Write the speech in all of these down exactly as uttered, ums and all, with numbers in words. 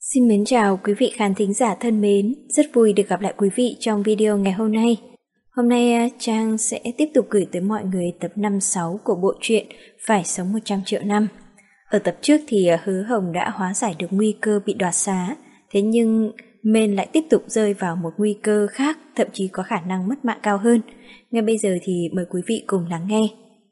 Xin mến chào quý vị khán thính giả thân mến, rất vui được gặp lại quý vị trong video ngày hôm nay. Hôm nay Trang sẽ tiếp tục gửi tới mọi người tập năm sáu của bộ truyện Phải sống một trăm triệu năm. Ở tập trước thì Hứa Hồng đã hóa giải được nguy cơ bị đoạt xá, thế nhưng Mên lại tiếp tục rơi vào một nguy cơ khác, thậm chí có khả năng mất mạng cao hơn. Ngay bây giờ thì mời quý vị cùng lắng nghe.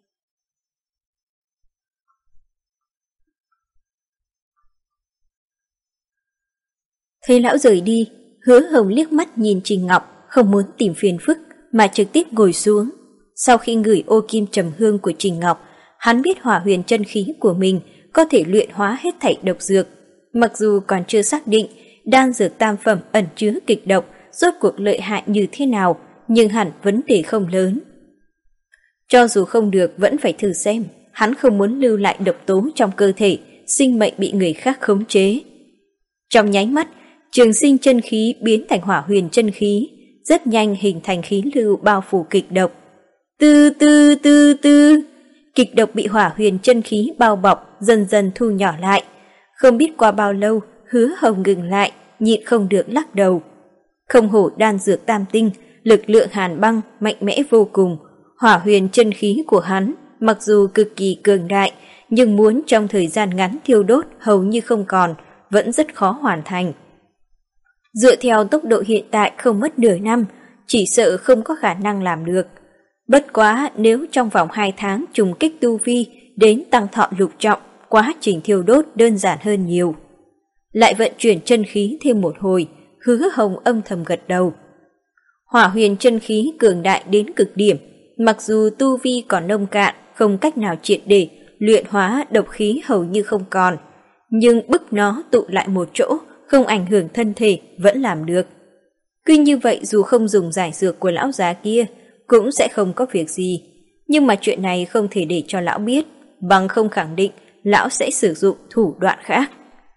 Thấy lão rời đi, Hứa Hồng liếc mắt nhìn Trình Ngọc, không muốn tìm phiền phức mà trực tiếp ngồi xuống. Sau khi ngửi ô kim trầm hương của Trình Ngọc, hắn biết hỏa huyền chân khí của mình có thể luyện hóa hết thảy độc dược. Mặc dù còn chưa xác định đan dược tam phẩm ẩn chứa kịch độc rốt cuộc lợi hại như thế nào, nhưng hẳn vấn đề không lớn. Cho dù không được vẫn phải thử xem, hắn không muốn lưu lại độc tố trong cơ thể, sinh mệnh bị người khác khống chế. Trong nháy mắt, trường sinh chân khí biến thành hỏa huyền chân khí, rất nhanh hình thành khí lưu bao phủ kịch độc. Tư tư tư tư, kịch độc bị hỏa huyền chân khí bao bọc dần dần thu nhỏ lại. Không biết qua bao lâu, Hứa Hồng ngừng lại, nhịn không được lắc đầu. Không hổ đan dược tam tinh, lực lượng hàn băng mạnh mẽ vô cùng. Hỏa huyền chân khí của hắn mặc dù cực kỳ cường đại, nhưng muốn trong thời gian ngắn thiêu đốt hầu như không còn, vẫn rất khó hoàn thành. Dựa theo tốc độ hiện tại không mất nửa năm, chỉ sợ không có khả năng làm được. Bất quá nếu trong vòng hai tháng trùng kích tu vi đến tăng thọ lục trọng, quá trình thiêu đốt đơn giản hơn nhiều. Lại vận chuyển chân khí thêm một hồi, Hứa Hồng âm thầm gật đầu. Hỏa huyền chân khí cường đại đến cực điểm, mặc dù tu vi còn nông cạn, không cách nào triệt để luyện hóa độc khí hầu như không còn, nhưng bức nó tụ lại một chỗ, không ảnh hưởng thân thể vẫn làm được. Cứ như vậy dù không dùng giải dược của lão già kia cũng sẽ không có việc gì, nhưng mà chuyện này không thể để cho lão biết, bằng không khẳng định lão sẽ sử dụng thủ đoạn khác.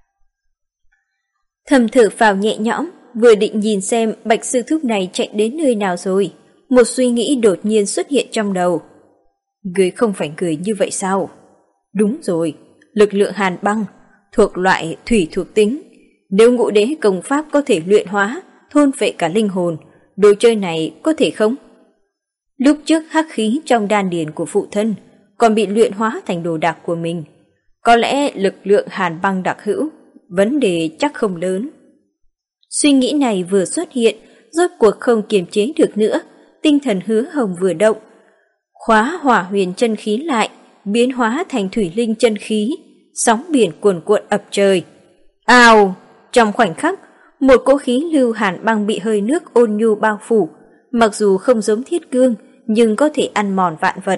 Thầm thở phào nhẹ nhõm, vừa định nhìn xem Bạch sư thúc này chạy đến nơi nào rồi, một suy nghĩ đột nhiên xuất hiện trong đầu. Người không phải người như vậy sao? Đúng rồi, lực lượng hàn băng thuộc loại thủy thuộc tính. Nếu ngũ đế công pháp có thể luyện hóa, thôn phệ cả linh hồn, đồ chơi này có thể không? Lúc trước hắc khí trong đan điền của phụ thân còn bị luyện hóa thành đồ đạc của mình. Có lẽ lực lượng hàn băng đặc hữu, vấn đề chắc không lớn. Suy nghĩ này vừa xuất hiện, rốt cuộc không kiềm chế được nữa, tinh thần Hứa Hồng vừa động. Khóa hỏa huyền chân khí lại, biến hóa thành thủy linh chân khí, sóng biển cuồn cuộn ập trời. Ào! Trong khoảnh khắc, một cỗ khí lưu hàn băng bị hơi nước ôn nhu bao phủ, mặc dù không giống thiết cương, nhưng có thể ăn mòn vạn vật.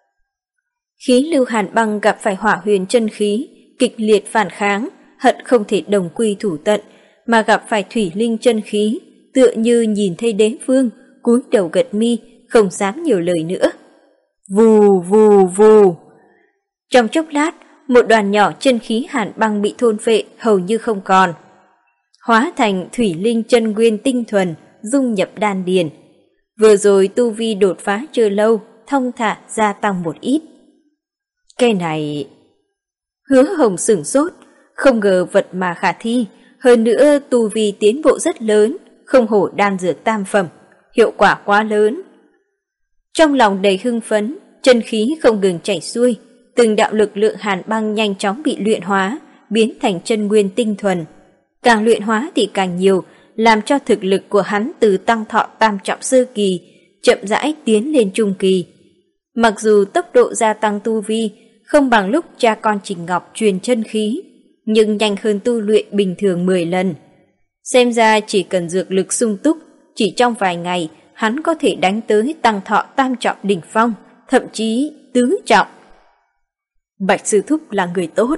Khí lưu hàn băng gặp phải hỏa huyền chân khí, kịch liệt phản kháng, hận không thể đồng quy thủ tận, mà gặp phải thủy linh chân khí, tựa như nhìn thấy đế vương, cúi đầu gật mi, không dám nhiều lời nữa. Vù vù vù. Trong chốc lát, một đoàn nhỏ chân khí hàn băng bị thôn phệ hầu như không còn, hóa thành thủy linh chân nguyên tinh thuần, dung nhập đan điền. Vừa rồi tu vi đột phá chưa lâu, thông thả gia tăng một ít. Cái này... Hứa Hồng sửng sốt, không ngờ vật mà khả thi, hơn nữa tu vi tiến bộ rất lớn, không hổ đan dược tam phẩm, hiệu quả quá lớn. Trong lòng đầy hưng phấn, chân khí không ngừng chảy xuôi, từng đạo lực lượng hàn băng nhanh chóng bị luyện hóa, biến thành chân nguyên tinh thuần. Càng luyện hóa thì càng nhiều, làm cho thực lực của hắn từ tăng thọ tam trọng sơ kỳ, chậm rãi tiến lên trung kỳ. Mặc dù tốc độ gia tăng tu vi không bằng lúc cha con Trình Ngọc truyền chân khí, nhưng nhanh hơn tu luyện bình thường mười lần. Xem ra chỉ cần dược lực sung túc, chỉ trong vài ngày hắn có thể đánh tới tăng thọ tam trọng đỉnh phong, thậm chí tứ trọng. Bạch sư thúc là người tốt.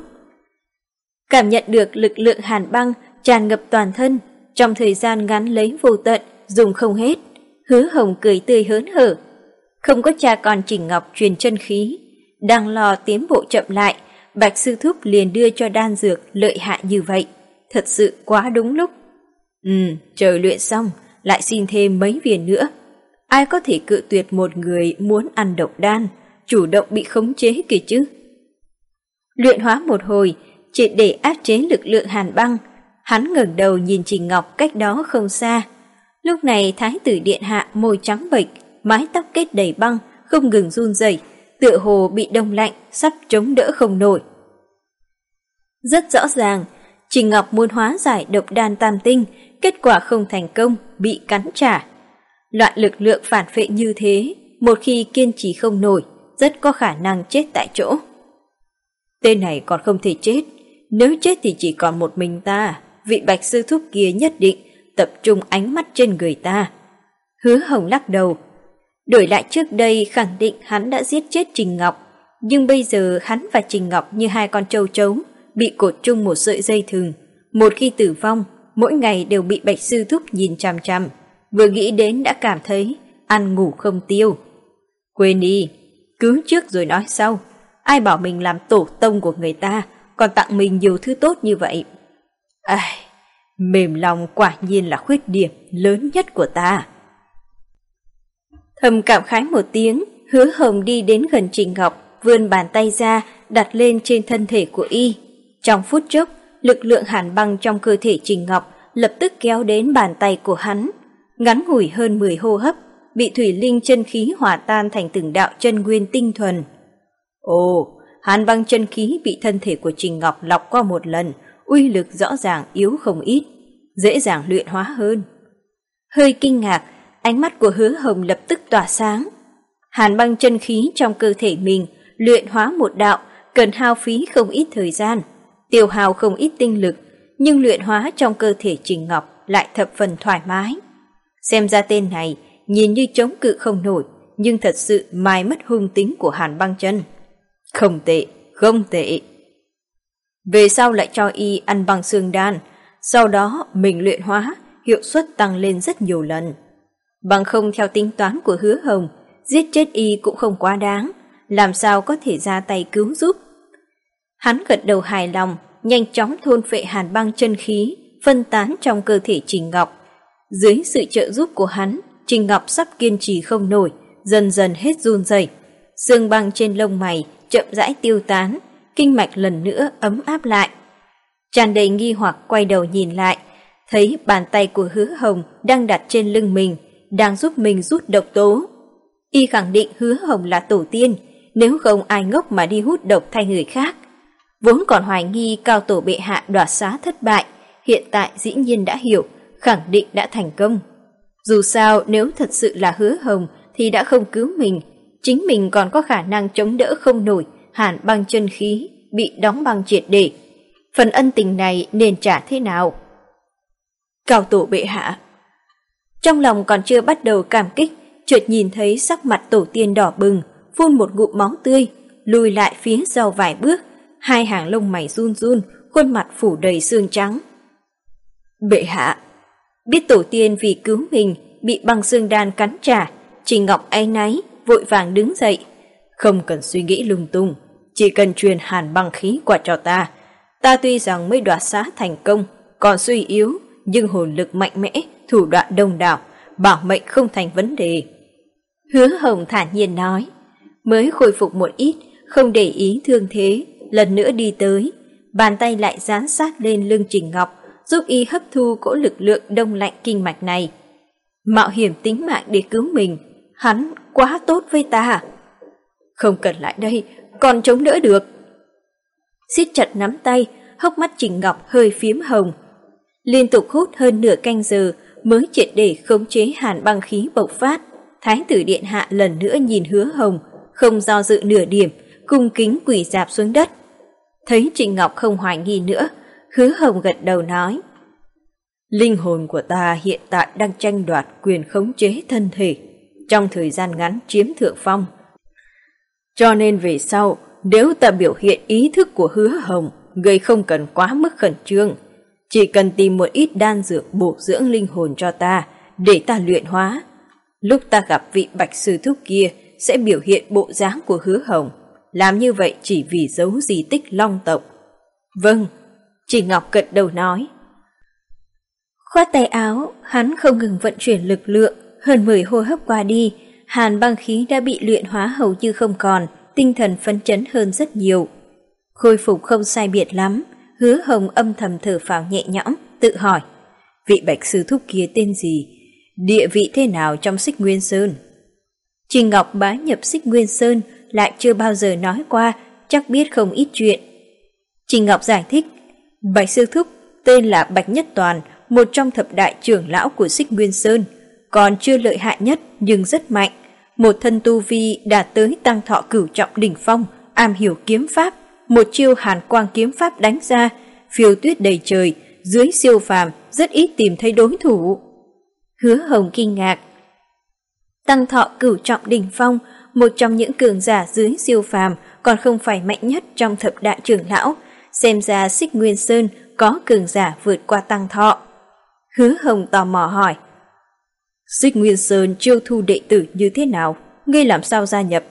Cảm nhận được lực lượng hàn băng tràn ngập toàn thân, trong thời gian ngắn lấy vô tận, dùng không hết, Hứa Hồng cười tươi hớn hở. Không có cha con Trình Ngọc truyền chân khí, đang lo tiến bộ chậm lại, Bạch sư thúc liền đưa cho đan dược lợi hại như vậy, thật sự quá đúng lúc. Ừ, chờ luyện xong, lại xin thêm mấy viên nữa. Ai có thể cự tuyệt một người muốn ăn độc đan, chủ động bị khống chế kìa chứ. Luyện hóa một hồi, triệt để áp chế lực lượng hàn băng, Hắn ngẩng đầu nhìn Trình Ngọc cách đó không xa. Lúc này Thái tử điện hạ môi trắng bệch, mái tóc kết đầy băng, không ngừng run rẩy, tựa hồ bị đông lạnh, sắp chống đỡ không nổi. Rất rõ ràng, Trình Ngọc muốn hóa giải độc đan tam tinh, kết quả không thành công, bị cắn trả. Loại lực lượng phản phệ như thế, một khi kiên trì không nổi, rất có khả năng chết tại chỗ. Tên này còn không thể chết, nếu chết thì chỉ còn một mình ta, vị Bạch sư thúc kia nhất định tập trung ánh mắt trên người ta. Hứa Hồng lắc đầu. Đổi lại trước đây khẳng định hắn đã giết chết Trình Ngọc, nhưng bây giờ hắn và Trình Ngọc như hai con trâu trấu, bị cột chung một sợi dây thừng. Một khi tử vong, mỗi ngày đều bị Bạch sư thúc nhìn chằm chằm, vừa nghĩ đến đã cảm thấy ăn ngủ không tiêu. Quên đi, cứu trước rồi nói sau. Ai bảo mình làm tổ tông của người ta, còn tặng mình nhiều thứ tốt như vậy. Ai, mềm lòng quả nhiên là khuyết điểm lớn nhất của ta. Thầm cảm khái một tiếng, Hứa Hồng đi đến gần Trình Ngọc, vươn bàn tay ra, đặt lên trên thân thể của y. Trong phút chốc, lực lượng hàn băng trong cơ thể Trình Ngọc lập tức kéo đến bàn tay của hắn. Ngắn ngủi hơn mười hô hấp, bị thủy linh chân khí hòa tan thành từng đạo chân nguyên tinh thuần. Ồ, hàn băng chân khí bị thân thể của Trình Ngọc lọc qua một lần, uy lực rõ ràng yếu không ít, dễ dàng luyện hóa hơn. Hơi kinh ngạc, ánh mắt của Hứa Hồng lập tức tỏa sáng. Hàn băng chân khí trong cơ thể mình luyện hóa một đạo cần hao phí không ít thời gian, tiêu hao không ít tinh lực, nhưng luyện hóa trong cơ thể Trình Ngọc lại thập phần thoải mái. Xem ra tên này nhìn như chống cự không nổi, nhưng thật sự mai mất hung tính của hàn băng chân. Không tệ, không tệ. Về sau lại cho y ăn băng xương đan, sau đó mình luyện hóa, hiệu suất tăng lên rất nhiều lần. Bằng không theo tính toán của Hứa Hồng, giết chết y cũng không quá đáng, làm sao có thể ra tay cứu giúp. Hắn gật đầu hài lòng, nhanh chóng thôn phệ hàn băng chân khí, phân tán trong cơ thể Trình Ngọc. Dưới sự trợ giúp của hắn, Trình Ngọc sắp kiên trì không nổi, dần dần hết run rẩy. Xương băng trên lông mày chậm rãi tiêu tán, kinh mạch lần nữa ấm áp lại. Tràn đầy nghi hoặc quay đầu nhìn lại, thấy bàn tay của Hứa Hồng đang đặt trên lưng mình, đang giúp mình rút độc tố. Y khẳng định Hứa Hồng là tổ tiên, nếu không ai ngốc mà đi hút độc thay người khác. Vốn còn hoài nghi cao tổ bệ hạ đoạt xá thất bại, hiện tại dĩ nhiên đã hiểu, khẳng định đã thành công. Dù sao nếu thật sự là Hứa Hồng thì đã không cứu mình, chính mình còn có khả năng chống đỡ không nổi hàn băng chân khí bị đóng băng triệt để. Phần ân tình này nên trả thế nào? Cao tổ bệ hạ. Trong lòng còn chưa bắt đầu cảm kích, chợt nhìn thấy sắc mặt tổ tiên đỏ bừng, phun một ngụm máu tươi, lùi lại phía sau vài bước, hai hàng lông mày run run, khuôn mặt phủ đầy xương trắng. Bệ hạ. Biết tổ tiên vì cứu mình bị băng xương đan cắn trả, Trình Ngọc áy náy vội vàng đứng dậy. Không cần suy nghĩ lung tung, chỉ cần truyền hàn băng khí qua cho ta. Ta tuy rằng mới đoạt xá thành công, còn suy yếu, nhưng hồn lực mạnh mẽ, thủ đoạn đông đảo, bảo mệnh không thành vấn đề. Hứa Hồng thản nhiên nói, mới khôi phục một ít, không để ý thương thế, lần nữa đi tới, bàn tay lại dán sát lên lưng Trình Ngọc, giúp y hấp thu cỗ lực lượng đông lạnh kinh mạch này. Mạo hiểm tính mạng để cứu mình, hắn quá tốt với ta. Không cần lại đây, còn chống đỡ được. Siết chặt nắm tay, hốc mắt Trình Ngọc hơi phím hồng. Liên tục hút hơn nửa canh giờ mới triệt để khống chế hàn băng khí bộc phát. Thái tử điện hạ lần nữa nhìn Hứa Hồng, không do dự nửa điểm, cung kính quỳ rạp xuống đất. Thấy Trình Ngọc không hoài nghi nữa, Hứa Hồng gật đầu nói, linh hồn của ta hiện tại đang tranh đoạt quyền khống chế thân thể, trong thời gian ngắn chiếm thượng phong. Cho nên về sau, nếu ta biểu hiện ý thức của Hứa Hồng, người không cần quá mức khẩn trương, chỉ cần tìm một ít đan dược bổ dưỡng linh hồn cho ta, để ta luyện hóa. Lúc ta gặp vị Bạch sư thúc kia sẽ biểu hiện bộ dáng của Hứa Hồng, làm như vậy chỉ vì giấu di tích Long tộc. Vâng, Trình Ngọc gật đầu nói. Khoát tay áo, hắn không ngừng vận chuyển lực lượng, hơn mười hô hấp qua đi, hàn băng khí đã bị luyện hóa hầu như không còn, tinh thần phấn chấn hơn rất nhiều. Khôi phục không sai biệt lắm, Hứa Hồng âm thầm thở phào nhẹ nhõm, tự hỏi, vị Bạch sư thúc kia tên gì, địa vị thế nào trong Xích Nguyên Sơn? Trình Ngọc bái nhập Xích Nguyên Sơn lại chưa bao giờ nói qua, chắc biết không ít chuyện. Trình Ngọc giải thích, Bạch sư thúc tên là Bạch Nhất Toàn, một trong thập đại trưởng lão của Xích Nguyên Sơn, còn chưa lợi hại nhất nhưng rất mạnh, một thân tu vi đạt tới tăng thọ cửu trọng đỉnh phong, am hiểu kiếm pháp, một chiêu hàn quang kiếm pháp đánh ra, phiêu tuyết đầy trời, dưới siêu phàm rất ít tìm thấy đối thủ. Hứa Hồng kinh ngạc. Tăng thọ cửu trọng đỉnh phong, một trong những cường giả dưới siêu phàm, còn không phải mạnh nhất trong thập đại trưởng lão, xem ra Xích Nguyên Sơn có cường giả vượt qua tăng thọ. Hứa Hồng tò mò hỏi, Xích Nguyên Sơn chiêu thu đệ tử như thế nào, ngươi làm sao gia nhập?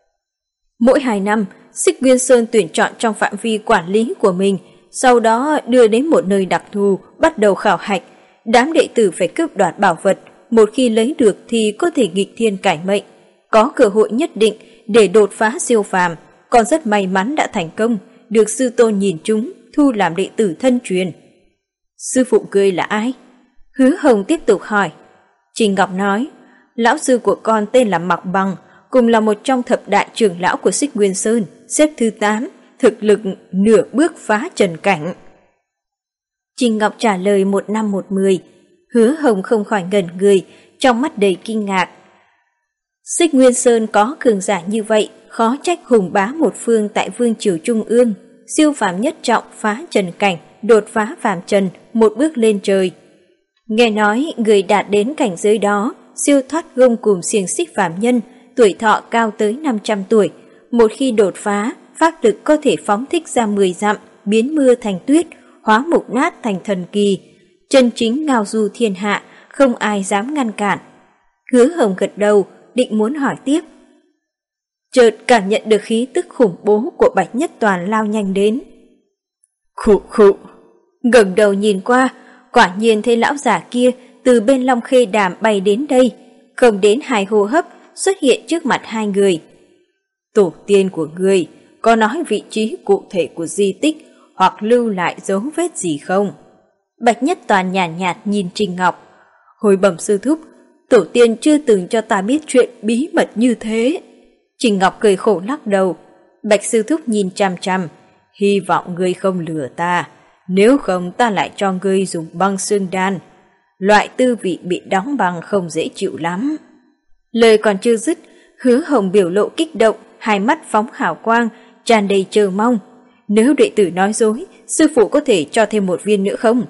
Mỗi hai năm, Xích Nguyên Sơn tuyển chọn trong phạm vi quản lý của mình, sau đó đưa đến một nơi đặc thù, bắt đầu khảo hạch. Đám đệ tử phải cướp đoạt bảo vật, một khi lấy được thì có thể nghịch thiên cải mệnh, có cơ hội nhất định để đột phá siêu phàm, còn rất may mắn đã thành công, được sư tôn nhìn chúng, thu làm đệ tử thân truyền. Sư phụ ngươi là ai? Hứa Hồng tiếp tục hỏi. Trình Ngọc nói, lão sư của con tên là Mạc Bằng, cùng là một trong thập đại trưởng lão của Xích Nguyên Sơn, xếp thứ tám, thực lực nửa bước phá trần cảnh. Trình Ngọc trả lời một năm một mười, Hứa Hồng không khỏi ngẩn người, trong mắt đầy kinh ngạc. Xích Nguyên Sơn có cường giả như vậy, khó trách hùng bá một phương tại vương triều trung ương, siêu phàm nhất trọng phá trần cảnh, đột phá phàm trần, một bước lên trời. Nghe nói người đạt đến cảnh giới đó, siêu thoát gông cùm xiềng xích phàm nhân, tuổi thọ cao tới năm trăm tuổi, một khi đột phá, pháp lực có thể phóng thích ra mười dặm, biến mưa thành tuyết, hóa mục nát thành thần kỳ, chân chính ngao du thiên hạ, không ai dám ngăn cản. Hứa Hồng gật đầu, định muốn hỏi tiếp. Chợt cảm nhận được khí tức khủng bố của Bạch Nhất Toàn lao nhanh đến. Khụ khụ, ngẩng đầu nhìn qua, quả nhiên thấy lão giả kia từ bên Long Khê Đàm bay đến đây, không đến hai hô hấp xuất hiện trước mặt hai người. Tổ tiên của ngươi có nói vị trí cụ thể của di tích hoặc lưu lại dấu vết gì không? Bạch Nhất Toàn nhàn nhạt, nhạt nhìn Trình Ngọc. Hồi bẩm sư thúc, tổ tiên chưa từng cho ta biết chuyện bí mật như thế. Trình Ngọc cười khổ lắc đầu. Bạch sư thúc nhìn chằm chằm, hy vọng ngươi không lừa ta, nếu không ta lại cho ngươi dùng băng xương đan. Loại tư vị bị đóng băng không dễ chịu lắm. Lời còn chưa dứt, Hứa Hồng biểu lộ kích động, hai mắt phóng hào quang, tràn đầy chờ mong. Nếu đệ tử nói dối, sư phụ có thể cho thêm một viên nữa không?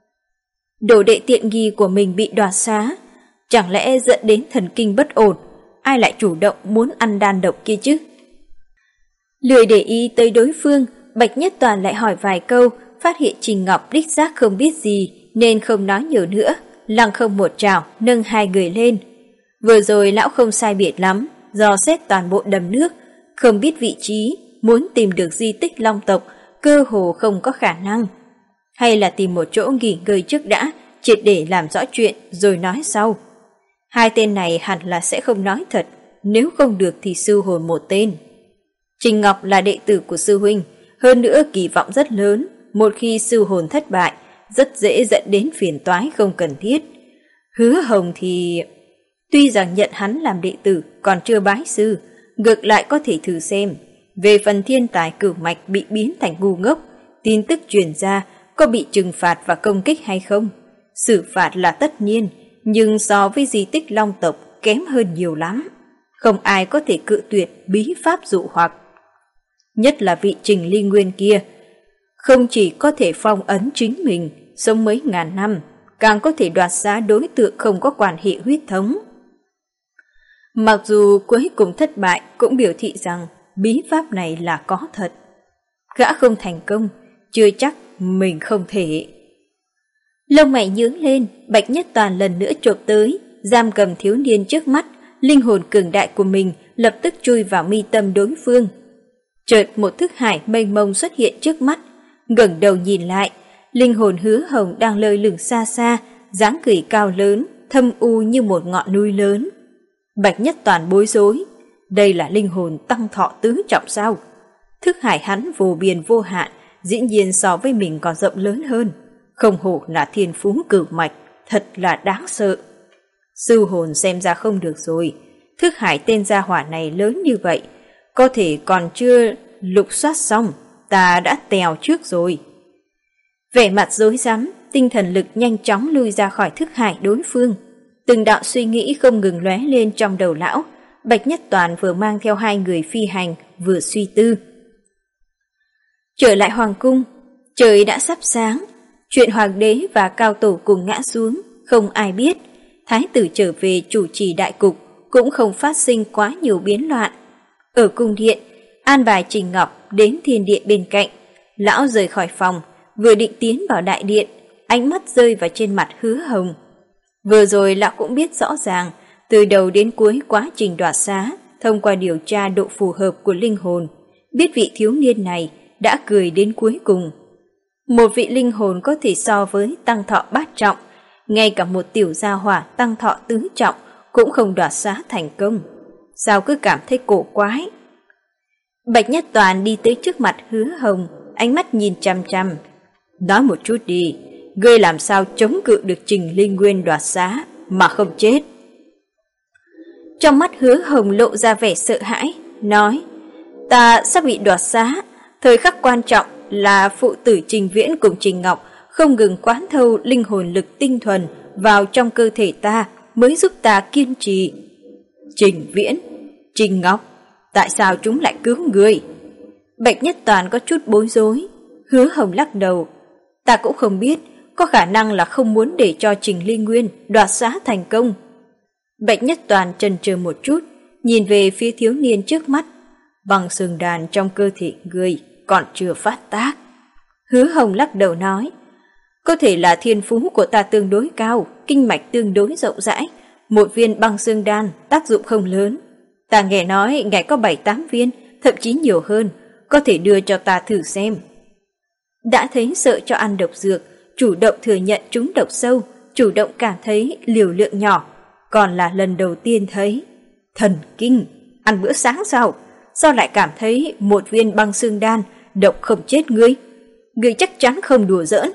Đồ đệ tiện nghi của mình bị đoạt xá, chẳng lẽ dẫn đến thần kinh bất ổn, ai lại chủ động muốn ăn đan độc kia chứ? Lười để ý tới đối phương, Bạch Nhất Toàn lại hỏi vài câu, phát hiện Trình Ngọc đích xác không biết gì nên không nói nhiều nữa, lăng không một trảo nâng hai người lên. Vừa rồi lão không sai biệt lắm, dò xét toàn bộ đầm nước, không biết vị trí, muốn tìm được di tích Long tộc cơ hồ không có khả năng. Hay là tìm một chỗ nghỉ ngơi trước đã, triệt để làm rõ chuyện rồi nói sau. Hai tên này hẳn là sẽ không nói thật, nếu không được thì sư hồn một tên. Trình Ngọc là đệ tử của sư huynh, hơn nữa kỳ vọng rất lớn, một khi sư hồn thất bại, rất dễ dẫn đến phiền toái không cần thiết. Hứa Hồng thì... Tuy rằng nhận hắn làm đệ tử còn chưa bái sư, ngược lại có thể thử xem. Về phần thiên tài cửu mạch bị biến thành ngu ngốc, tin tức truyền ra có bị trừng phạt và công kích hay không? Xử phạt là tất nhiên, nhưng so với di tích Long tộc kém hơn nhiều lắm. Không ai có thể cự tuyệt bí pháp dụ hoặc. Nhất là vị Trình Ly Nguyên kia, không chỉ có thể phong ấn chính mình, sống mấy ngàn năm, càng có thể đoạt xá đối tượng không có quan hệ huyết thống. Mặc dù cuối cùng thất bại cũng biểu thị rằng bí pháp này là có thật. Gã không thành công, chưa chắc mình không thể. Lông mày nhướng lên, Bạch Nhất Toàn lần nữa chộp tới, giam cầm thiếu niên trước mắt, linh hồn cường đại của mình lập tức chui vào mi tâm đối phương. Chợt một thức hải mênh mông xuất hiện trước mắt, ngẩng đầu nhìn lại, linh hồn Hứa Hồng đang lơ lửng xa xa, dáng người cao lớn, thâm u như một ngọn núi lớn. Bạch Nhất Toàn bối rối, đây là linh hồn tăng thọ tứ trọng sao? Thức hải hắn vô biên vô hạn, dĩ nhiên so với mình còn rộng lớn hơn, Không hổ là thiên phú cửu mạch, thật là đáng sợ. Sư hồn xem ra không được rồi, thức hải tên gia hỏa này lớn như vậy, có thể còn chưa lục soát xong, ta đã tèo trước rồi. Vẻ mặt rối rắm, tinh thần lực nhanh chóng lui ra khỏi thức hải đối phương. Từng đạo suy nghĩ không ngừng lóe lên trong đầu lão. Bạch Nhất Toàn vừa mang theo hai người phi hành, vừa suy tư. Trở lại hoàng cung, trời đã sắp sáng. Chuyện hoàng đế và cao tổ cùng ngã xuống, không ai biết. Thái tử trở về chủ trì đại cục, cũng không phát sinh quá nhiều biến loạn. Ở cung điện, an bài Trình Ngọc đến thiên điện bên cạnh. Lão rời khỏi phòng, vừa định tiến vào đại điện, ánh mắt rơi vào trên mặt Hứa Hồng. Vừa rồi lão cũng biết rõ ràng, từ đầu đến cuối quá trình đoạt xá, thông qua điều tra độ phù hợp của linh hồn, biết vị thiếu niên này đã cười đến cuối cùng. Một vị linh hồn có thể so với tăng thọ bát trọng, ngay cả một tiểu gia hỏa tăng thọ tứ trọng cũng không đoạt xá thành công. Sao cứ cảm thấy cổ quái? Bạch Nhất Toàn đi tới trước mặt Hứa Hồng, ánh mắt nhìn chăm chăm. Nói một chút đi, ngươi làm sao chống cự được Trình Linh Nguyên đoạt xá mà không chết? Trong mắt Hứa Hồng lộ ra vẻ sợ hãi, nói, ta sắp bị đoạt xá, thời khắc quan trọng là phụ tử Trình Viễn cùng Trình Ngọc không ngừng quán thâu linh hồn lực tinh thuần vào trong cơ thể ta mới giúp ta kiên trì. Trình Viễn, Trình Ngọc, tại sao chúng lại cứu người? Bạch Nhất Toàn có chút bối rối. Hứa Hồng lắc đầu, ta cũng không biết, có khả năng là không muốn để cho Trình Ly Nguyên đoạt xá thành công. Bạch Nhất Toàn chần chừ một chút, nhìn về phía thiếu niên trước mắt. Băng xương đàn trong cơ thể người còn chưa phát tác. Hứa Hồng lắc đầu nói, có thể là thiên phú của ta tương đối cao, kinh mạch tương đối rộng rãi, một viên băng xương đan tác dụng không lớn. Ta nghe nói ngài có bảy tám viên, thậm chí nhiều hơn, có thể đưa cho ta thử xem. Đã thấy sợ cho ăn độc dược, chủ động thừa nhận trúng độc sâu, chủ động cảm thấy liều lượng nhỏ, còn là lần đầu tiên thấy. Thần kinh, ăn bữa sáng sao? Sao lại cảm thấy một viên băng xương đan độc không chết ngươi? Ngươi chắc chắn không đùa giỡn.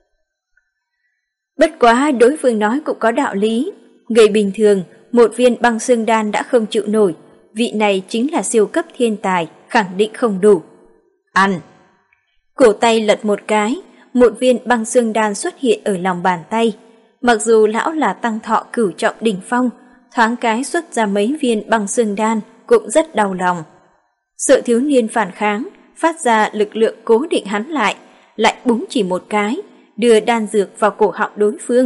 Bất quá đối phương nói cũng có đạo lý. Người bình thường, một viên băng xương đan đã không chịu nổi, vị này chính là siêu cấp thiên tài, khẳng định không đủ. Ăn. Cổ tay lật một cái, một viên băng xương đan xuất hiện ở lòng bàn tay. Mặc dù lão là tăng thọ cửu trọng đỉnh phong, thoáng cái xuất ra mấy viên băng xương đan cũng rất đau lòng. Sợ thiếu niên phản kháng, phát ra lực lượng cố định hắn lại, lại búng chỉ một cái, đưa đan dược vào cổ họng đối phương.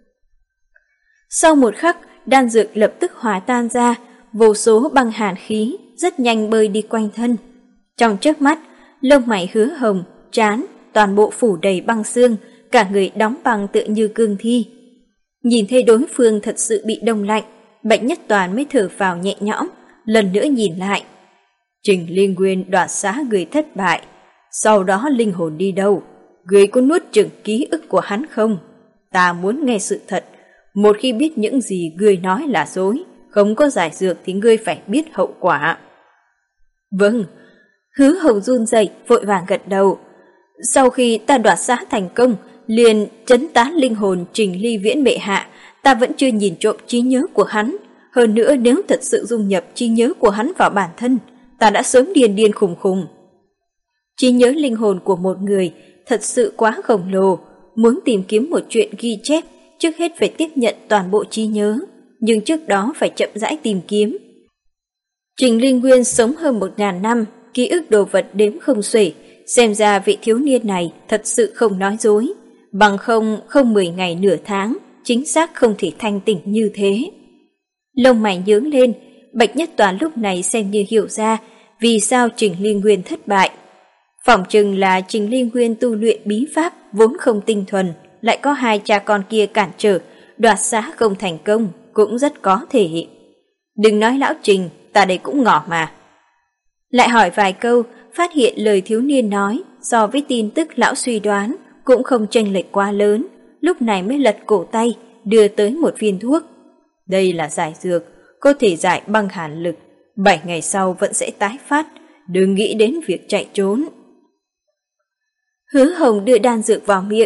Sau một khắc, đan dược lập tức hòa tan ra, vô số băng hàn khí rất nhanh bơi đi quanh thân. Trong chớp mắt, lông mày Hứa Hồng, trán, toàn bộ phủ đầy băng xương, cả người đóng băng tựa như cương thi. Nhìn thấy đối phương thật sự bị đông lạnh, Bạch Nhất Toàn mới thở vào nhẹ nhõm, lần nữa nhìn lại. Trình Liên Nguyên đoạt xá người thất bại, sau đó linh hồn đi đâu? Người có nuốt chửng ký ức của hắn không? Ta muốn nghe sự thật, một khi biết những gì người nói là dối, không có giải dược thì ngươi phải biết hậu quả. Vâng. Hứa Hồng run rẩy vội vàng gật đầu. Sau khi ta đoạt xá thành công, liền trấn tán linh hồn Trình Ly Viễn bệ hạ, ta vẫn chưa nhìn trộm trí nhớ của hắn. Hơn nữa nếu thật sự dung nhập trí nhớ của hắn vào bản thân, ta đã sớm điên điên khùng khùng. Trí nhớ linh hồn của một người thật sự quá khổng lồ, muốn tìm kiếm một chuyện ghi chép, trước hết phải tiếp nhận toàn bộ trí nhớ, nhưng trước đó phải chậm rãi tìm kiếm. Trình Linh Nguyên sống hơn một ngàn năm, ký ức đồ vật đếm không xuể, xem ra vị thiếu niên này thật sự không nói dối, bằng không không mười ngày nửa tháng, chính xác không thể thanh tỉnh như thế. Lông mày nhướng lên, Bạch Nhất Toàn lúc này xem như hiểu ra vì sao Trình Liên Nguyên thất bại. Phỏng chừng là Trình Liên Nguyên tu luyện bí pháp vốn không tinh thuần, lại có hai cha con kia cản trở, đoạt xá không thành công, cũng rất có thể. Đừng nói lão Trình, ta đây cũng ngỏ mà. Lại hỏi vài câu, phát hiện lời thiếu niên nói so với tin tức lão suy đoán cũng không chênh lệch quá lớn, lúc này mới lật cổ tay, đưa tới một viên thuốc. Đây là giải dược, có thể giải băng hàn lực, bảy ngày sau vẫn sẽ tái phát, đừng nghĩ đến việc chạy trốn. Hứa Hồng đưa đan dược vào miệng,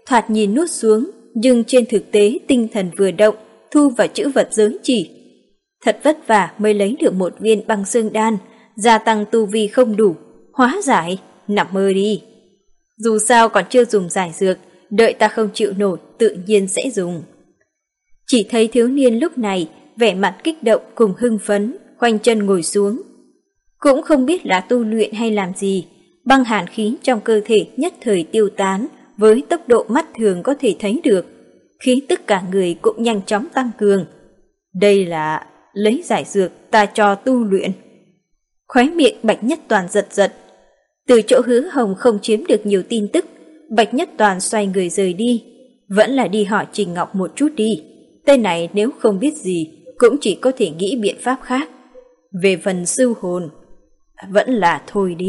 thoạt nhìn nuốt xuống, nhưng trên thực tế tinh thần vừa động, thu vào chữ vật giới chỉ. Thật vất vả mới lấy được một viên băng xương đan, gia tăng tu vi không đủ, hóa giải, nằm mơ đi. Dù sao còn chưa dùng giải dược, đợi ta không chịu nổi tự nhiên sẽ dùng. Chỉ thấy thiếu niên lúc này vẻ mặt kích động cùng hưng phấn, khoanh chân ngồi xuống. Cũng không biết là tu luyện hay làm gì, băng hàn khí trong cơ thể nhất thời tiêu tán với tốc độ mắt thường có thể thấy được. Khí tức cả người cũng nhanh chóng tăng cường. Đây là lấy giải dược ta cho tu luyện. Khóe miệng Bạch Nhất Toàn giật giật. Từ chỗ Hứa Hồng không chiếm được nhiều tin tức, Bạch Nhất Toàn xoay người rời đi. Vẫn là đi hỏi Trình Ngọc một chút đi. Tên này nếu không biết gì cũng chỉ có thể nghĩ biện pháp khác. Về phần sư hồn, vẫn là thôi đi.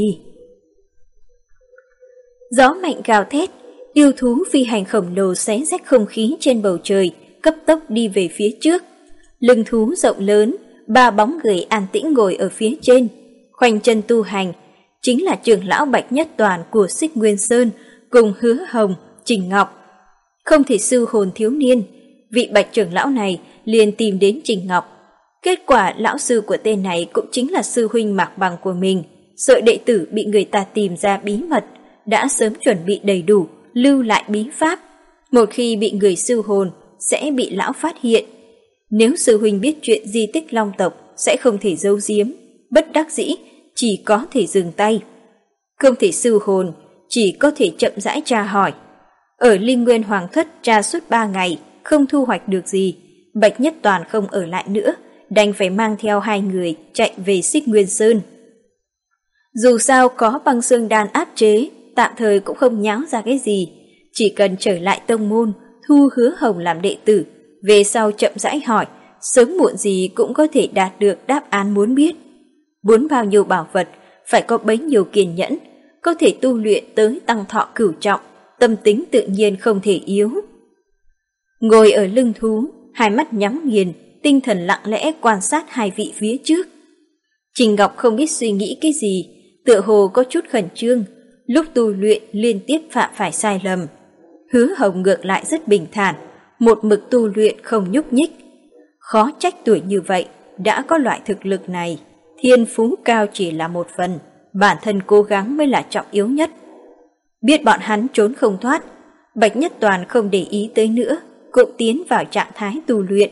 Gió mạnh gào thét, yêu thú phi hành khổng lồ xé rách không khí trên bầu trời, cấp tốc đi về phía trước. Lưng thú rộng lớn, ba bóng người an tĩnh ngồi ở phía trên, khoanh chân tu hành, chính là trưởng lão Bạch Nhất Toàn của Xích Nguyên Sơn cùng Hứa Hồng, Trình Ngọc. Không thể sư hồn thiếu niên, vị Bạch trưởng lão này liền tìm đến Trình Ngọc. Kết quả lão sư của tên này cũng chính là sư huynh Mạc Bằng của mình, sợ đệ tử bị người ta tìm ra bí mật, đã sớm chuẩn bị đầy đủ, lưu lại bí pháp. Một khi bị người sư hồn sẽ bị lão phát hiện. Nếu sư huynh biết chuyện di tích Long tộc sẽ không thể giấu giếm, bất đắc dĩ chỉ có thể dừng tay. Không thể sư hồn, chỉ có thể chậm rãi tra hỏi. Ở Linh Nguyên Hoàng Thất tra suốt ba ngày, không thu hoạch được gì. Bạch Nhất Toàn không ở lại nữa, đành phải mang theo hai người chạy về Xích Nguyên Sơn. Dù sao có băng xương đan áp chế, tạm thời cũng không nháo ra cái gì. Chỉ cần trở lại tông môn, thu Hứa Hồng làm đệ tử, về sau chậm rãi hỏi, sớm muộn gì cũng có thể đạt được đáp án muốn biết. Muốn bao nhiêu bảo vật, phải có bấy nhiêu kiên nhẫn, có thể tu luyện tới tăng thọ cửu trọng, tâm tính tự nhiên không thể yếu. Ngồi ở lưng thú, hai mắt nhắm nghiền, tinh thần lặng lẽ quan sát hai vị phía trước. Trình Ngọc không biết suy nghĩ cái gì, tựa hồ có chút khẩn trương, lúc tu luyện liên tiếp phạm phải sai lầm. Hứa Hồng ngược lại rất bình thản, một mực tu luyện không nhúc nhích. Khó trách tuổi như vậy, đã có loại thực lực này, thiên phú cao chỉ là một phần, bản thân cố gắng mới là trọng yếu nhất. Biết bọn hắn trốn không thoát, Bạch Nhất Toàn không để ý tới nữa, cũng tiến vào trạng thái tu luyện.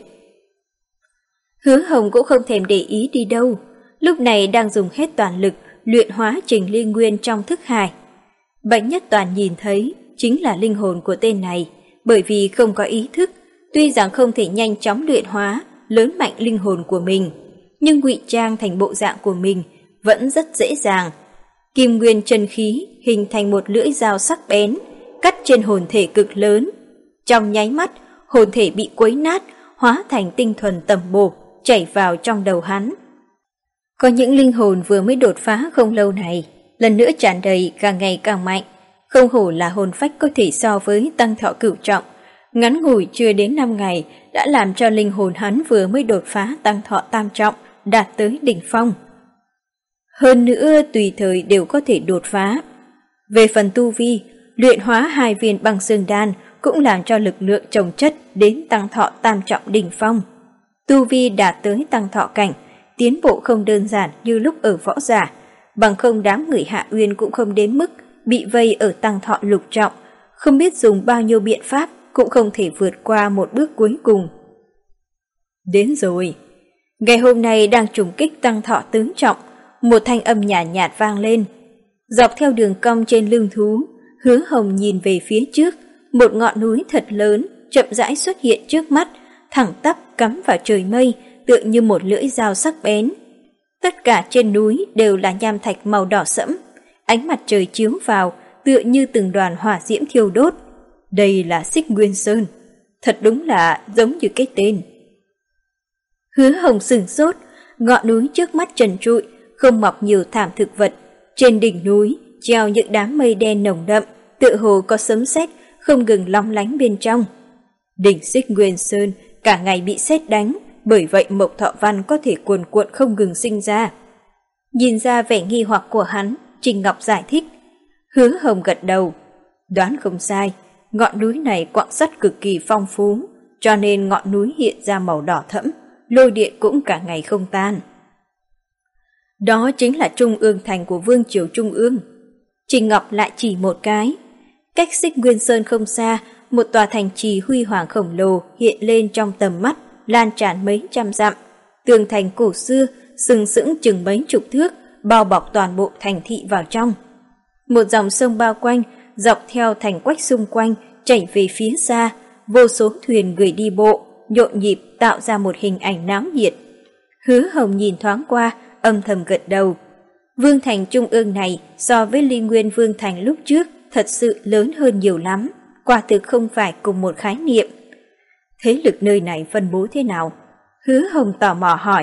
Hứa Hồng cũng không thèm để ý đi đâu, lúc này đang dùng hết toàn lực luyện hóa Trình Ly Nguyên trong thức hải. Bạch Nhất Toàn nhìn thấy chính là linh hồn của tên này, bởi vì không có ý thức, tuy rằng không thể nhanh chóng luyện hóa, lớn mạnh linh hồn của mình, nhưng ngụy trang thành bộ dạng của mình vẫn rất dễ dàng. Kim nguyên chân khí hình thành một lưỡi dao sắc bén, cắt trên hồn thể cực lớn. Trong nháy mắt, hồn thể bị quấy nát, hóa thành tinh thuần tầm bổ, chảy vào trong đầu hắn. Có những linh hồn vừa mới đột phá không lâu này, lần nữa tràn đầy càng ngày càng mạnh, không hổ là hồn phách có thể so với tăng thọ cửu trọng. Ngắn ngủi chưa đến năm ngày đã làm cho linh hồn hắn vừa mới đột phá tăng thọ tam trọng, đạt tới đỉnh phong. Hơn nữa tùy thời đều có thể đột phá. Về phần tu vi, luyện hóa hai viên băng xương đan cũng làm cho lực lượng chồng chất đến tăng thọ tam trọng đỉnh phong. Tu vi đạt tới tăng thọ cảnh, tiến bộ không đơn giản như lúc ở võ giả, bằng không đám người Hạ Uyên cũng không đến mức bị vây ở tăng thọ lục trọng, không biết dùng bao nhiêu biện pháp cũng không thể vượt qua một bước cuối cùng. Đến rồi. Ngày hôm nay đang trùng kích tăng thọ tứ trọng, một thanh âm nhàn nhạt, nhạt vang lên. Dọc theo đường cong trên lưng thú, Hứa Hồng nhìn về phía trước, một ngọn núi thật lớn chậm rãi xuất hiện trước mắt, thẳng tắp cắm vào trời mây, tựa như một lưỡi dao sắc bén. Tất cả trên núi đều là nham thạch màu đỏ sẫm, ánh mặt trời chiếu vào, tựa như từng đoàn hỏa diễm thiêu đốt. Đây là Xích Nguyên Sơn, thật đúng là giống như cái tên. Hứa Hồng sửng sốt, ngọn núi trước mắt trần trụi, không mọc nhiều thảm thực vật. Trên đỉnh núi treo những đám mây đen nồng đậm, tựa hồ có sấm sét không ngừng long lánh bên trong. Đỉnh Xích Nguyên Sơn cả ngày bị sét đánh, bởi vậy Mộc Thọ Văn có thể cuồn cuộn không ngừng sinh ra. Nhìn ra vẻ nghi hoặc của hắn, Trình Ngọc giải thích. Hứa Hồng gật đầu. Đoán không sai, ngọn núi này quặng sắt cực kỳ phong phú, cho nên ngọn núi hiện ra màu đỏ thẫm, lôi điện cũng cả ngày không tan. Đó chính là Trung ương thành của Vương triều Trung ương. Trình Ngọc lại chỉ một cái. Cách Xích Nguyên Sơn không xa, một tòa thành trì huy hoàng khổng lồ hiện lên trong tầm mắt, lan tràn mấy trăm dặm. Tường thành cổ xưa, sừng sững chừng mấy chục thước, bao bọc toàn bộ thành thị vào trong. Một dòng sông bao quanh, dọc theo thành quách xung quanh, chảy về phía xa, vô số thuyền người đi bộ, nhộn nhịp tạo ra một hình ảnh náo nhiệt. Hứa Hồng nhìn thoáng qua, âm thầm gật đầu. Vương thành Trung ương này so với Ly Nguyên Vương thành lúc trước thật sự lớn hơn nhiều lắm, quả thực không phải cùng một khái niệm. Thế lực nơi này phân bố thế nào? Hứa Hồng tò mò hỏi.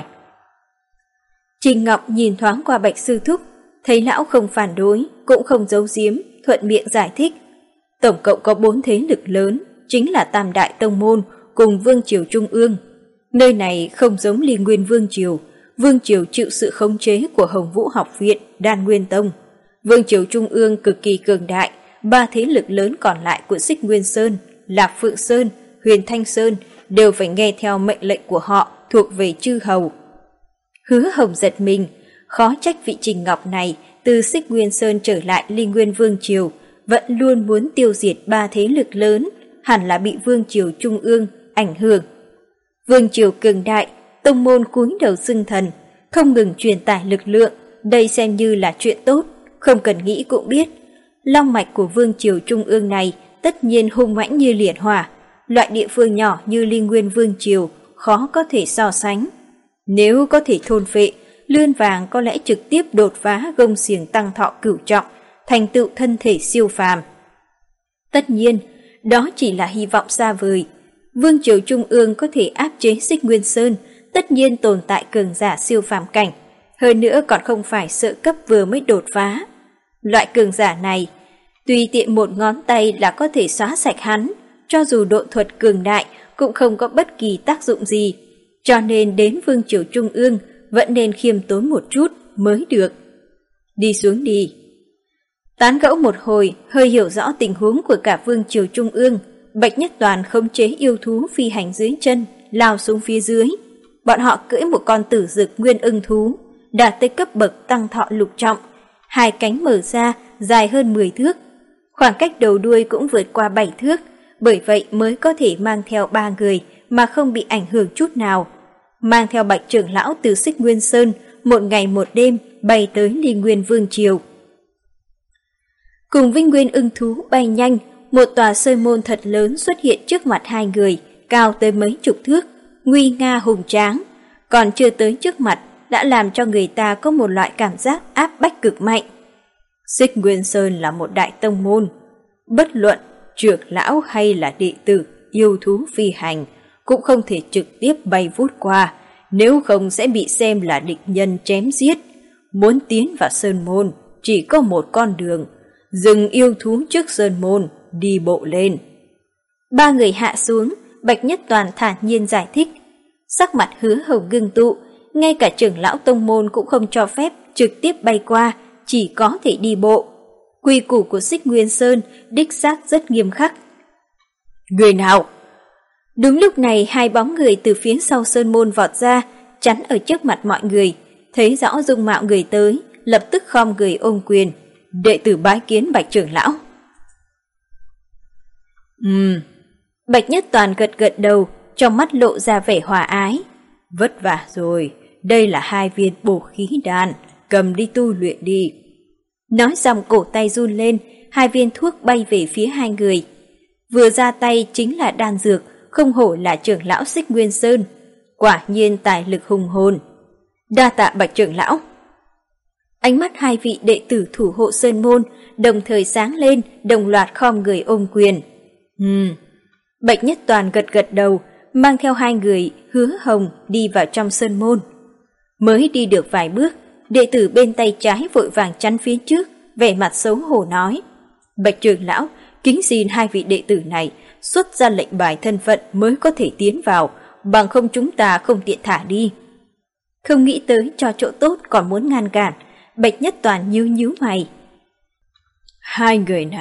Trình Ngọc nhìn thoáng qua Bạch Sư Thúc, thấy lão không phản đối, cũng không giấu giếm, thuận miệng giải thích. Tổng cộng có bốn thế lực lớn, chính là Tam Đại Tông Môn cùng Vương triều Trung ương. Nơi này không giống Ly Nguyên Vương triều, Vương triều chịu sự khống chế của Hồng Vũ Học Viện, Đan Nguyên Tông. Vương triều Trung ương cực kỳ cường đại, ba thế lực lớn còn lại của Xích Nguyên Sơn, Lạc Phượng Sơn, Huyền Thanh Sơn đều phải nghe theo mệnh lệnh của họ thuộc về chư hầu. Hứa Hồng giật mình, khó trách vị Trình Ngọc này từ Xích Nguyên Sơn trở lại Ly Nguyên Vương triều, vẫn luôn muốn tiêu diệt ba thế lực lớn, hẳn là bị Vương triều Trung ương ảnh hưởng. Vương triều cường đại, tông môn cúi đầu xưng thần, không ngừng truyền tải lực lượng, đây xem như là chuyện tốt, không cần nghĩ cũng biết. Long mạch của Vương triều Trung ương này tất nhiên hung mãnh như liệt hỏa, loại địa phương nhỏ như Ly Nguyên Vương triều khó có thể so sánh. Nếu có thể thôn phệ, Lươn Vàng có lẽ trực tiếp đột phá gông xiềng tăng thọ cửu trọng, thành tựu thân thể siêu phàm. Tất nhiên, đó chỉ là hy vọng xa vời. Vương triều Trung ương có thể áp chế Xích Nguyên Sơn, tất nhiên tồn tại cường giả siêu phàm cảnh, hơn nữa còn không phải sợ cấp vừa mới đột phá. Loại cường giả này, tùy tiện một ngón tay là có thể xóa sạch hắn, cho dù độ thuật cường đại cũng không có bất kỳ tác dụng gì, cho nên đến Vương triều Trung ương vẫn nên khiêm tốn một chút mới được. Đi xuống đi. Tán gẫu một hồi, hơi hiểu rõ tình huống của cả Vương triều Trung ương, Bạch Nhất Toàn khống chế yêu thú phi hành dưới chân, lao xuống phía dưới. Bọn họ cưỡi một con tử dực nguyên ưng thú, đạt tới cấp bậc tăng thọ lục trọng, hai cánh mở ra, dài hơn mười thước. Khoảng cách đầu đuôi cũng vượt qua bảy thước, bởi vậy mới có thể mang theo ba người mà không bị ảnh hưởng chút nào. Mang theo Bạch trưởng lão từ Xích Nguyên Sơn, một ngày một đêm bay tới Ly Nguyên Vương triều. Cùng Vinh Nguyên ưng thú bay nhanh, một tòa sơn môn thật lớn xuất hiện trước mặt hai người, cao tới mấy chục thước, nguy nga hùng tráng. Còn chưa tới trước mặt, đã làm cho người ta có một loại cảm giác áp bách cực mạnh. Xích Nguyên Sơn là một đại tông môn, bất luận trưởng lão hay là đệ tử yêu thú phi hành cũng không thể trực tiếp bay vút qua, nếu không sẽ bị xem là địch nhân chém giết. Muốn tiến vào sơn môn chỉ có một con đường, dừng yêu thú trước sơn môn, đi bộ lên. Ba người hạ xuống, Bạch Nhất Toàn thản nhiên giải thích. Sắc mặt Hứa Hồng ngưng tụ, ngay cả trưởng lão tông môn cũng không cho phép trực tiếp bay qua, chỉ có thể đi bộ. Quy củ của Xích Nguyên Sơn đích xác rất nghiêm khắc. Người nào? Đúng lúc này hai bóng người từ phía sau sơn môn vọt ra, chắn ở trước mặt mọi người. Thấy rõ dung mạo người tới, lập tức khom người ôm quyền. Đệ tử bái kiến Bạch trưởng lão. Ừm. Bạch Nhất Toàn gật gật đầu, trong mắt lộ ra vẻ hòa ái. Vất vả rồi, đây là hai viên bổ khí đan, cầm đi tu luyện đi. Nói xong cổ tay run lên, hai viên thuốc bay về phía hai người. Vừa ra tay chính là đan dược, không hổ là trưởng lão Xích Nguyên Sơn. Quả nhiên tài lực hùng hồn. Đa tạ Bạch trưởng lão. Ánh mắt hai vị đệ tử thủ hộ sơn môn đồng thời sáng lên, đồng loạt khom người ôm quyền. Ừm. Bạch Nhất Toàn gật gật đầu, mang theo hai người Hứa Hồng đi vào trong sơn môn. Mới đi được vài bước, đệ tử bên tay trái vội vàng chắn phía trước, vẻ mặt xấu hổ nói. Bạch trưởng lão, kính xin hai vị đệ tử này xuất ra lệnh bài thân phận mới có thể tiến vào, bằng không chúng ta không tiện thả đi. Không nghĩ tới cho chỗ tốt còn muốn ngăn cản, Bạch Nhất Toàn nhíu nhíu mày. Hai người này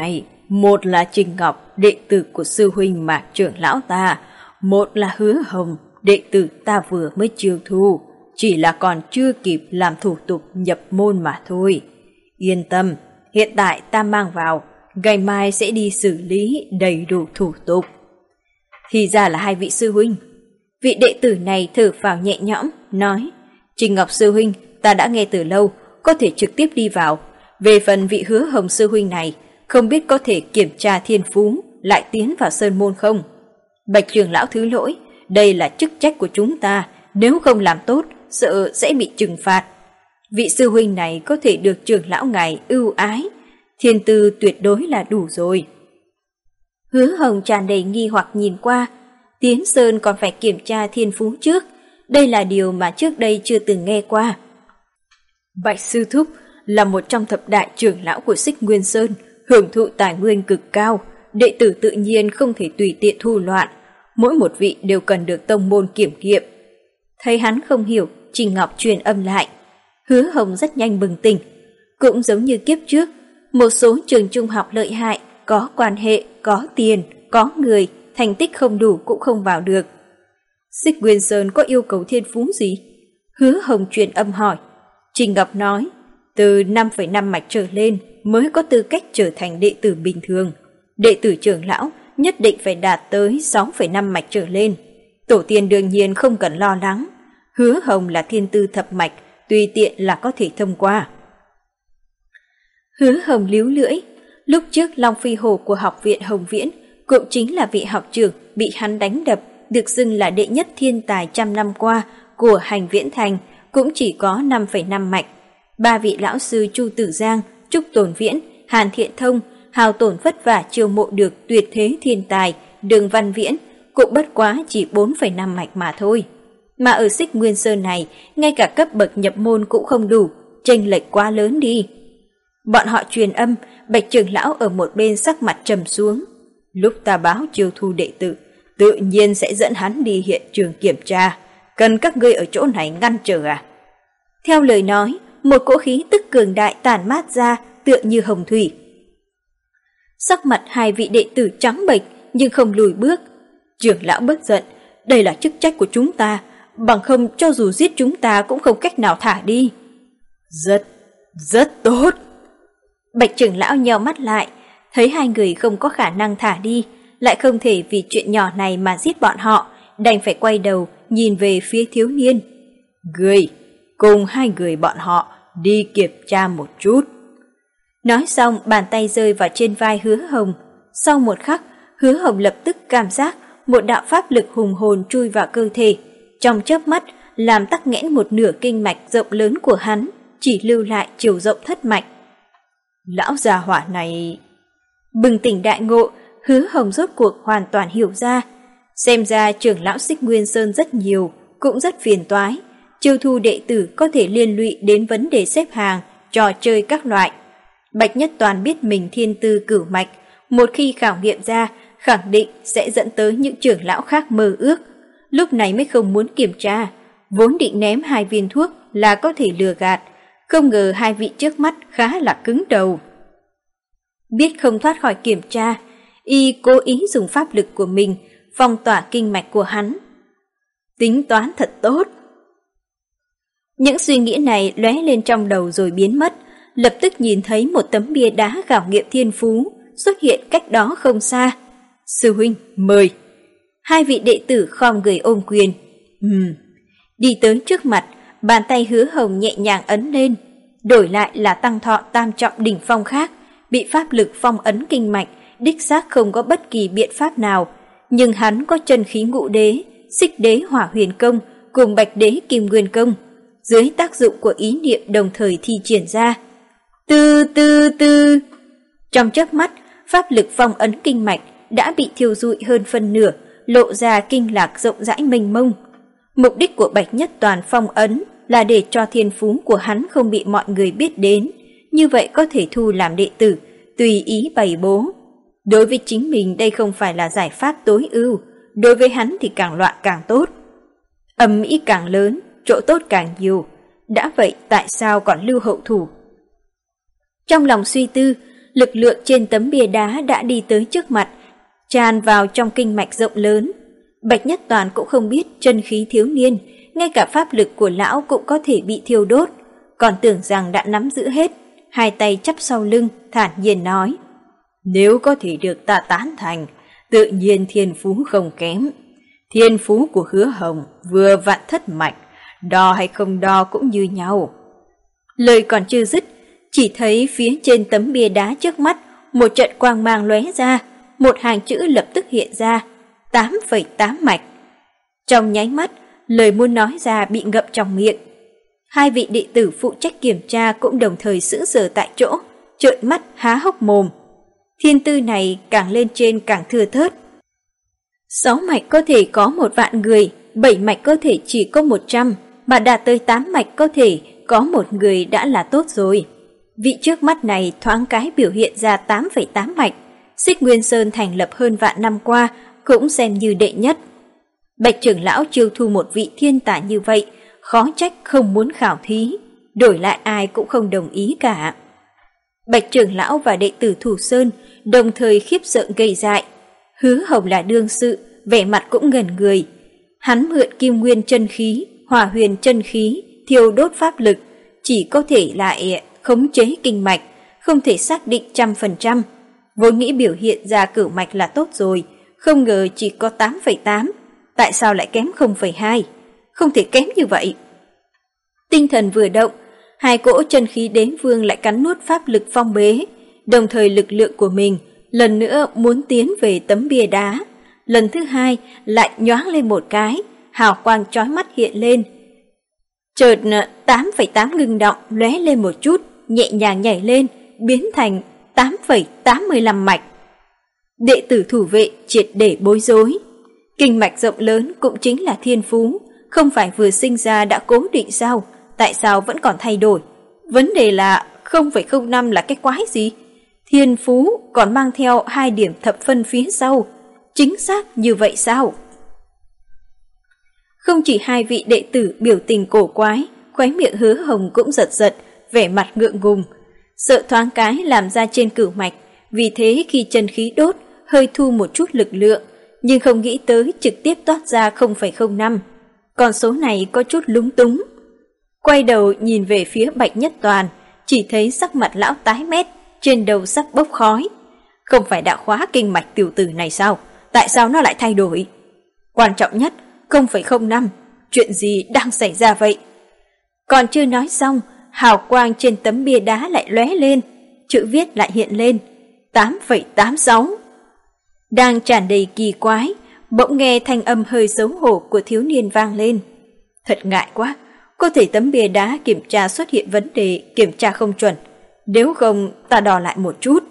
một là Trình Ngọc, đệ tử của sư huynh Mạc trưởng lão ta, một là Hứa Hồng, đệ tử ta vừa mới chiêu thu, chỉ là còn chưa kịp làm thủ tục nhập môn mà thôi. Yên tâm, hiện tại ta mang vào, ngày mai sẽ đi xử lý đầy đủ thủ tục. Thì ra là hai vị sư huynh. Vị đệ tử này thở phào nhẹ nhõm, nói, Trình Ngọc sư huynh, ta đã nghe từ lâu, có thể trực tiếp đi vào. Về phần vị Hứa Hồng sư huynh này, không biết có thể kiểm tra thiên phú, lại tiến vào sơn môn không? Bạch trưởng lão thứ lỗi, đây là chức trách của chúng ta, nếu không làm tốt, sợ sẽ bị trừng phạt. Vị sư huynh này có thể được trưởng lão ngài ưu ái, thiên tư tuyệt đối là đủ rồi. Hứa Hồng tràn đầy nghi hoặc nhìn qua, tiến sơn còn phải kiểm tra thiên phú trước, đây là điều mà trước đây chưa từng nghe qua. Bạch sư thúc là một trong thập đại trưởng lão của Xích Nguyên Sơn, hưởng thụ tài nguyên cực cao, đệ tử tự nhiên không thể tùy tiện thu loạn, mỗi một vị đều cần được tông môn kiểm nghiệm. Thấy hắn không hiểu, Trình Ngọc truyền âm lại. Hứa Hồng rất nhanh bừng tỉnh, cũng giống như kiếp trước, một số trường trung học lợi hại, có quan hệ, có tiền, có người, thành tích không đủ cũng không vào được. Xích Nguyên Sơn có yêu cầu thiên phú gì? Hứa Hồng truyền âm hỏi. Trình Ngọc nói, từ năm phẩy năm mạch trở lên mới có tư cách trở thành đệ tử bình thường. Đệ tử trưởng lão nhất định phải đạt tới sáu phẩy năm mạch trở lên. Tổ tiên đương nhiên không cần lo lắng. Hứa Hồng là thiên tư thập mạch, tùy tiện là có thể thông qua. Hứa Hồng líu lưỡi, lúc trước Long Phi Hổ của học viện Hồng Viễn cũng chính là vị học trưởng bị hắn đánh đập, được xưng là đệ nhất thiên tài trăm năm qua của Hành Viễn Thành, cũng chỉ có năm phẩy năm mạch. Ba vị lão sư Chu Tử Giang, Trúc Tồn Viễn, Hàn Thiện Thông hào tổn vất vả chiêu mộ được tuyệt thế thiên tài Đường Văn Viễn cũng bất quá chỉ bốn phẩy năm mạch mà thôi. Mà ở Xích Nguyên Sơn này, ngay cả cấp bậc nhập môn cũng không đủ, chênh lệch quá lớn đi. Bọn họ truyền âm, Bạch trưởng lão ở một bên sắc mặt trầm xuống. Lúc ta báo chiêu thu đệ tử, tự nhiên sẽ dẫn hắn đi hiện trường kiểm tra, cần các ngươi ở chỗ này ngăn trở à? Theo lời nói, một cỗ khí tức cường đại tản mát ra, tựa như hồng thủy. Sắc mặt hai vị đệ tử trắng bệch nhưng không lùi bước. Trưởng lão bất giận, đây là chức trách của chúng ta, bằng không cho dù giết chúng ta cũng không cách nào thả đi. Rất, rất tốt. Bạch trưởng lão nheo mắt lại, thấy hai người không có khả năng thả đi, lại không thể vì chuyện nhỏ này mà giết bọn họ, đành phải quay đầu nhìn về phía thiếu niên. Người, cùng hai người bọn họ đi kiểm tra một chút. Nói xong bàn tay rơi vào trên vai Hứa Hồng. Sau một khắc, Hứa Hồng lập tức cảm giác một đạo pháp lực hùng hồn chui vào cơ thể, trong chớp mắt làm tắc nghẽn một nửa kinh mạch rộng lớn của hắn, chỉ lưu lại chiều rộng thất mạch. Lão già hỏa này... Bừng tỉnh đại ngộ, Hứa Hồng rốt cuộc hoàn toàn hiểu ra. Xem ra trưởng lão Xích Nguyên Sơn rất nhiều, cũng rất phiền toái. Chiêu thu đệ tử có thể liên lụy đến vấn đề xếp hàng, trò chơi các loại. Bạch Nhất Toàn biết mình thiên tư cửu mạch, một khi khảo nghiệm ra, khẳng định sẽ dẫn tới những trưởng lão khác mơ ước. Lúc này mới không muốn kiểm tra, vốn định ném hai viên thuốc là có thể lừa gạt, không ngờ hai vị trước mắt khá là cứng đầu. Biết không thoát khỏi kiểm tra, y cố ý dùng pháp lực của mình phong tỏa kinh mạch của hắn. Tính toán thật tốt. Những suy nghĩ này lóe lên trong đầu rồi biến mất, lập tức nhìn thấy một tấm bia đá khảo nghiệm thiên phú xuất hiện cách đó không xa. Sư huynh, mời. Hai vị đệ tử khom người ôm quyền. Ừm. Đi tới trước mặt, bàn tay Hứa Hồng nhẹ nhàng ấn lên, đổi lại là tăng thọ tam trọng đỉnh phong khác, bị pháp lực phong ấn kinh mạch, đích xác không có bất kỳ biện pháp nào, nhưng hắn có chân khí ngũ đế, xích đế hỏa huyền công cùng bạch đế kim nguyên công, dưới tác dụng của ý niệm đồng thời thi triển ra. Tư tư tư. Trong chớp mắt, pháp lực phong ấn kinh mạch đã bị thiêu rụi hơn phân nửa, lộ ra kinh lạc rộng rãi mênh mông. Mục đích của Bạch Nhất Toàn phong ấn là để cho thiên phú của hắn không bị mọi người biết đến, như vậy có thể thu làm đệ tử, tùy ý bày bố. Đối với chính mình đây không phải là giải pháp tối ưu, đối với hắn thì càng loạn càng tốt. Âm mỹ càng lớn, chỗ tốt càng nhiều, đã vậy tại sao còn lưu hậu thủ? Trong lòng suy tư, lực lượng trên tấm bia đá đã đi tới trước mặt, tràn vào trong kinh mạch rộng lớn. Bạch Nhất Toàn cũng không biết chân khí thiếu niên, ngay cả pháp lực của lão cũng có thể bị thiêu đốt, còn tưởng rằng đã nắm giữ hết, hai tay chắp sau lưng, thản nhiên nói: nếu có thể được ta tán thành, tự nhiên thiên phú không kém. Thiên phú của Hứa Hồng vừa vặn thất mạch, đo hay không đo cũng như nhau. Lời còn chưa dứt, chỉ thấy phía trên tấm bia đá trước mắt một trận quang mang lóe ra, một hàng chữ lập tức hiện ra: tám phẩy tám mạch. Trong nháy mắt, lời muốn nói ra bị ngậm trong miệng. Hai vị đệ tử phụ trách kiểm tra cũng đồng thời sững sờ tại chỗ, trợn mắt há hốc mồm. Thiên tư này càng lên trên càng thưa thớt. Sáu mạch có thể có một vạn người, bảy mạch có thể chỉ có một trăm, mà đạt tới tám mạch có thể có một người đã là tốt rồi. Vị trước mắt này thoáng cái biểu hiện ra tám phẩy tám mạch, Xích Nguyên Sơn thành lập hơn vạn năm qua cũng xem như đệ nhất. Bạch trưởng lão chiêu thu một vị thiên tài như vậy, khó trách không muốn khảo thí, đổi lại ai cũng không đồng ý cả. Bạch trưởng lão và đệ tử Thủ Sơn đồng thời khiếp sợ ngây dại. Hứa Hồng là đương sự, vẻ mặt cũng ngẩn người. Hắn mượn kim nguyên chân khí, hỏa huyền chân khí, thiêu đốt pháp lực, chỉ có thể lại khống chế kinh mạch, không thể xác định trăm phần trăm. Vốn nghĩ biểu hiện ra cửu mạch là tốt rồi, không ngờ chỉ có tám phẩy tám, tại sao lại kém không phẩy hai? Không thể kém như vậy. Tinh thần vừa động, hai cỗ chân khí đế vương lại cắn nuốt pháp lực phong bế, đồng thời lực lượng của mình lần nữa muốn tiến về tấm bia đá. Lần thứ hai lại nhoáng lên một cái, hào quang chói mắt hiện lên. Chợt tám phẩy tám ngưng động, lóe lên một chút, nhẹ nhàng nhảy lên, biến thành tám phẩy tám mươi lăm mạch. Đệ tử thủ vệ triệt để bối rối. Kinh mạch rộng lớn cũng chính là thiên phú, không phải vừa sinh ra đã cố định sao? Tại sao vẫn còn thay đổi? Vấn đề là không phẩy không năm là cái quái gì? Thiên phú còn mang theo hai điểm thập phân phía sau. Chính xác như vậy sao? Không chỉ hai vị đệ tử biểu tình cổ quái, khóe miệng Hứa Hồng cũng giật giật, vẻ mặt ngượng ngùng. Sợ thoáng cái làm ra trên cửu mạch, vì thế khi chân khí đốt, hơi thu một chút lực lượng, nhưng không nghĩ tới trực tiếp toát ra không phẩy không năm. Con số này có chút lúng túng. Quay đầu nhìn về phía Bạch Nhất Toàn, chỉ thấy sắc mặt lão tái mét, trên đầu sắp bốc khói. Không phải đã khóa kinh mạch tiểu tử này sao? Tại sao nó lại thay đổi? Quan trọng nhất, không phẩy không năm, chuyện gì đang xảy ra vậy? Còn chưa nói xong, hào quang trên tấm bia đá lại lóe lên, chữ viết lại hiện lên, tám phẩy tám sáu. Đang tràn đầy kỳ quái, bỗng nghe thanh âm hơi xấu hổ của thiếu niên vang lên. Thật ngại quá, có thể tấm bia đá kiểm tra xuất hiện vấn đề, kiểm tra không chuẩn. Nếu không, ta đo lại một chút.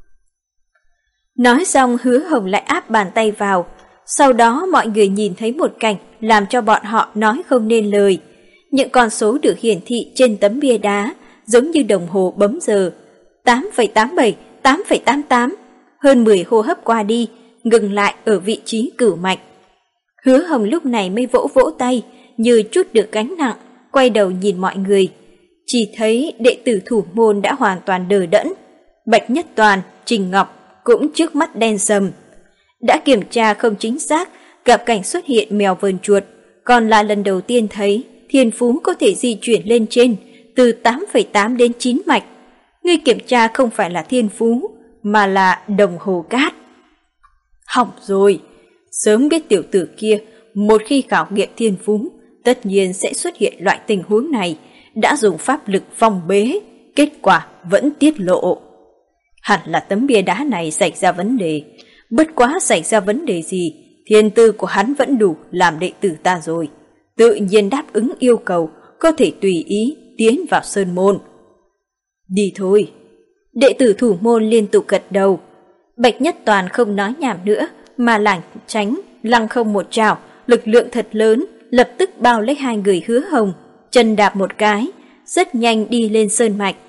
Nói xong Hứa Hồng lại áp bàn tay vào. Sau đó mọi người nhìn thấy một cảnh làm cho bọn họ nói không nên lời. Những con số được hiển thị trên tấm bia đá giống như đồng hồ bấm giờ. tám phẩy tám bảy, tám phẩy tám tám. Hơn mười hô hấp qua đi, ngừng lại ở vị trí cửu mạch. Hứa Hồng lúc này mới vỗ vỗ tay, như chút được gánh nặng, quay đầu nhìn mọi người. Chỉ thấy đệ tử thủ môn đã hoàn toàn đờ đẫn. Bạch Nhất Toàn, Trình Ngọc cũng trước mắt đen sầm. Đã kiểm tra không chính xác, gặp cảnh xuất hiện mèo vờn chuột, còn là lần đầu tiên thấy thiên phú có thể di chuyển lên trên, từ tám phẩy tám đến chín mạch. Ngươi kiểm tra không phải là thiên phú, mà là đồng hồ cát. Hỏng rồi, sớm biết tiểu tử kia, một khi khảo nghiệm thiên phú, tất nhiên sẽ xuất hiện loại tình huống này, đã dùng pháp lực phong bế, kết quả vẫn tiết lộ. Hẳn là tấm bia đá này xảy ra vấn đề, bất quá xảy ra vấn đề gì, thiên tư của hắn vẫn đủ làm đệ tử ta rồi, tự nhiên đáp ứng yêu cầu, có thể tùy ý tiến vào sơn môn. Đi thôi. Đệ tử thủ môn liên tục gật đầu. Bạch Nhất Toàn không nói nhảm nữa, mà lảng tránh, lăng không một trảo, lực lượng thật lớn, lập tức bao lấy hai người Hứa Hồng, chân đạp một cái, rất nhanh đi lên sơn mạch.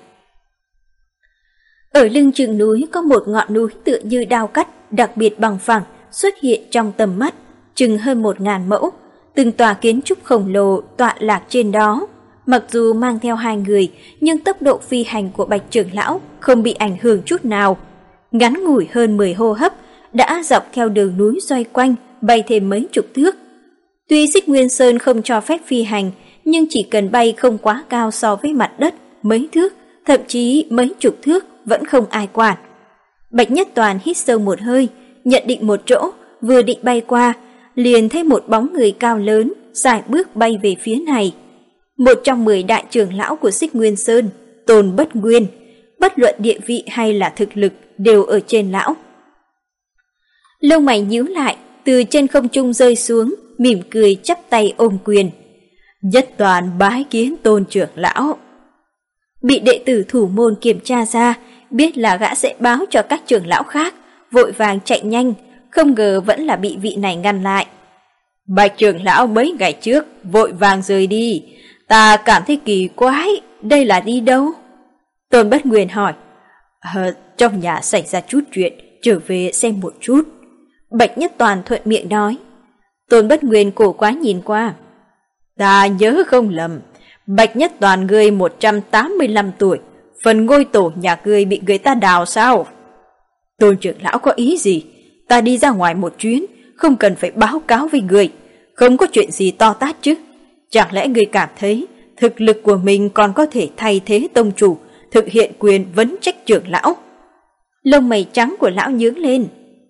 Ở lưng chừng núi có một ngọn núi tựa như đao cắt, đặc biệt bằng phẳng, xuất hiện trong tầm mắt, chừng hơn một ngàn mẫu, từng tòa kiến trúc khổng lồ tọa lạc trên đó, Mặc dù mang theo hai người, nhưng tốc độ phi hành của Bạch trưởng lão không bị ảnh hưởng chút nào. Ngắn ngủi hơn mười hô hấp, đã dọc theo đường núi xoay quanh, bay thêm mấy chục thước. Tuy Xích Nguyên Sơn không cho phép phi hành, nhưng chỉ cần bay không quá cao so với mặt đất, mấy thước, thậm chí mấy chục thước vẫn không ai quản. Bạch Nhất Toàn hít sâu một hơi, nhận định một chỗ, vừa định bay qua, liền thấy một bóng người cao lớn, sải bước bay về phía này. Một trong mười đại trưởng lão của Xích Nguyên Sơn, Tôn Bất Nguyên, bất luận địa vị hay là thực lực đều ở trên lão. Lông mày nhíu lại, từ trên không trung rơi xuống, mỉm cười chắp tay ôm quyền. Nhất Toàn bái kiến Tôn trưởng lão. Bị đệ tử thủ môn kiểm tra ra, biết là gã sẽ báo cho các trưởng lão khác, vội vàng chạy nhanh, không ngờ vẫn là bị vị này ngăn lại. Bạch trưởng lão mấy ngày trước vội vàng rời đi, ta cảm thấy kỳ quái, đây là đi đâu? Tôn Bất Nguyên hỏi. Ờ, trong nhà xảy ra chút chuyện, trở về xem một chút. Bạch Nhất Toàn thuận miệng nói. Tôn Bất Nguyên cổ quá nhìn qua. Ta nhớ không lầm, Bạch Nhất Toàn ngươi một trăm tám mươi lăm tuổi, phần ngôi tổ nhà ngươi bị người ta đào sao? Tôn trưởng lão có ý gì? Ta đi ra ngoài một chuyến, không cần phải báo cáo với người, không có chuyện gì to tát chứ. Chẳng lẽ người cảm thấy thực lực của mình còn có thể thay thế tông chủ, thực hiện quyền vấn trách trưởng lão? Lông mày trắng của lão nhướng lên.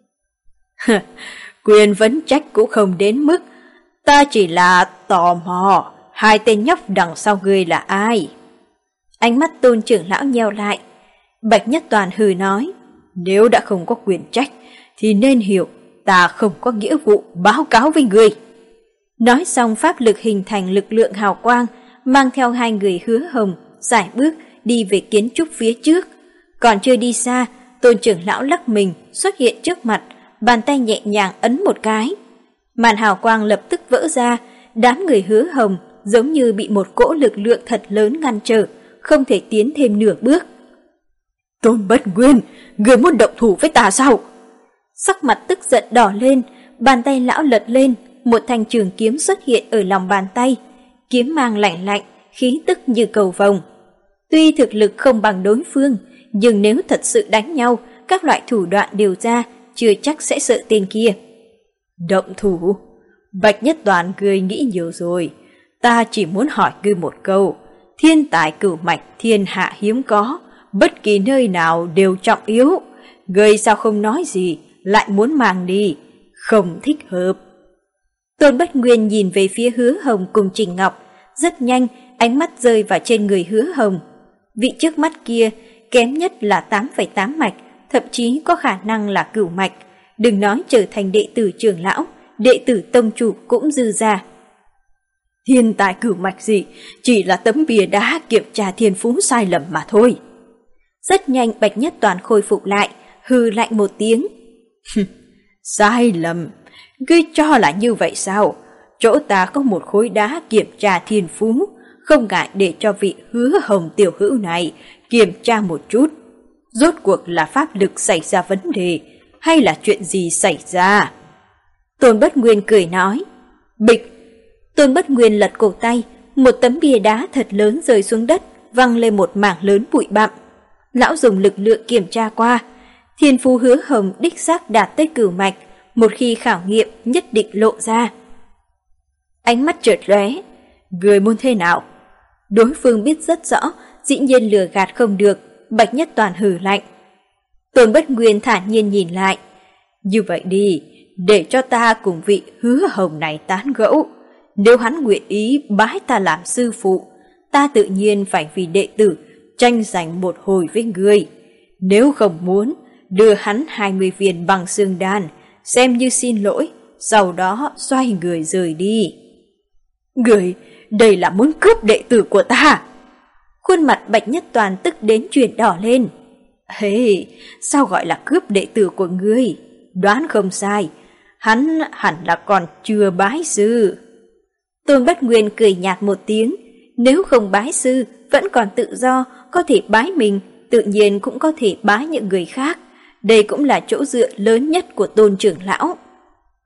Quyền vấn trách cũng không đến mức, ta chỉ là tò mò, hai tên nhóc đằng sau ngươi là ai? Ánh mắt Tôn trưởng lão nheo lại. Bạch Nhất Toàn hừ nói, nếu đã không có quyền trách, thì nên hiểu ta không có nghĩa vụ báo cáo với người. Nói xong pháp lực hình thành lực lượng hào quang, mang theo hai người Hứa Hồng, sải bước đi về kiến trúc phía trước. Còn chưa đi xa, Tôn trưởng lão lắc mình xuất hiện trước mặt, bàn tay nhẹ nhàng ấn một cái. Màn hào quang lập tức vỡ ra, đám người Hứa Hồng giống như bị một cỗ lực lượng thật lớn ngăn trở, không thể tiến thêm nửa bước. Tôn Bất Nguyên, người muốn động thủ với ta sao? Sắc mặt tức giận đỏ lên, bàn tay lão lật lên, một thanh trường kiếm xuất hiện ở lòng bàn tay. Kiếm mang lạnh lạnh, khí tức như cầu vồng. Tuy thực lực không bằng đối phương, nhưng nếu thật sự đánh nhau, các loại thủ đoạn đều ra, chưa chắc sẽ sợ tên kia. Động thủ? Bạch Nhất Toàn ngươi nghĩ nhiều rồi. Ta chỉ muốn hỏi ngươi một câu. Thiên tài cửu mạch thiên hạ hiếm có, bất kỳ nơi nào đều trọng yếu. Ngươi sao không nói gì, lại muốn mang đi? Không thích hợp. Tôn Bất Nguyên nhìn về phía Hứa Hồng cùng Trình Ngọc, rất nhanh ánh mắt rơi vào trên người Hứa Hồng. Vị trước mắt kia kém nhất là tám phẩy tám mạch, thậm chí có khả năng là cửu mạch. Đừng nói trở thành đệ tử trưởng lão, đệ tử tông chủ cũng dư ra. Thiên tài cửu mạch gì, chỉ là tấm bìa đá kiểm tra thiên phú sai lầm mà thôi. Rất nhanh Bạch Nhất Toàn khôi phục lại, hừ lạnh một tiếng. Sai lầm? Ngươi cho là như vậy sao? Chỗ ta có một khối đá kiểm tra thiên phú, không ngại để cho vị Hứa Hồng tiểu hữu này kiểm tra một chút. Rốt cuộc là pháp lực xảy ra vấn đề, hay là chuyện gì xảy ra? Tôn Bất Nguyên cười nói. Bịch! Tôn Bất Nguyên lật cổ tay, một tấm bia đá thật lớn rơi xuống đất, văng lên một mảng lớn bụi bặm. Lão dùng lực lượng kiểm tra qua, thiên phú Hứa Hồng đích xác đạt tới cửu mạch, một khi khảo nghiệm nhất định lộ ra. Ánh mắt chợt lóe, người muốn thế nào? Đối phương biết rất rõ, dĩ nhiên lừa gạt không được. Bạch Nhất Toàn hừ lạnh. Tôn Bất Nguyên thản nhiên nhìn lại. Như vậy đi, để cho ta cùng vị Hứa Hồng này tán gẫu. Nếu hắn nguyện ý bái ta làm sư phụ, ta tự nhiên phải vì đệ tử tranh giành một hồi với người. Nếu không muốn, đưa hắn hai mươi viên bằng xương đan, xem như xin lỗi, sau đó xoay người rời đi. Người, đây là muốn cướp đệ tử của ta. Khuôn mặt Bạch Nhất Toàn tức đến chuyển đỏ lên. Hê, hey, sao gọi là cướp đệ tử của ngươi? Đoán không sai, hắn hẳn là còn chưa bái sư. Tôn Bất Nguyên cười nhạt một tiếng, nếu không bái sư, vẫn còn tự do, có thể bái mình, tự nhiên cũng có thể bái những người khác. Đây cũng là chỗ dựa lớn nhất của Tôn trưởng lão.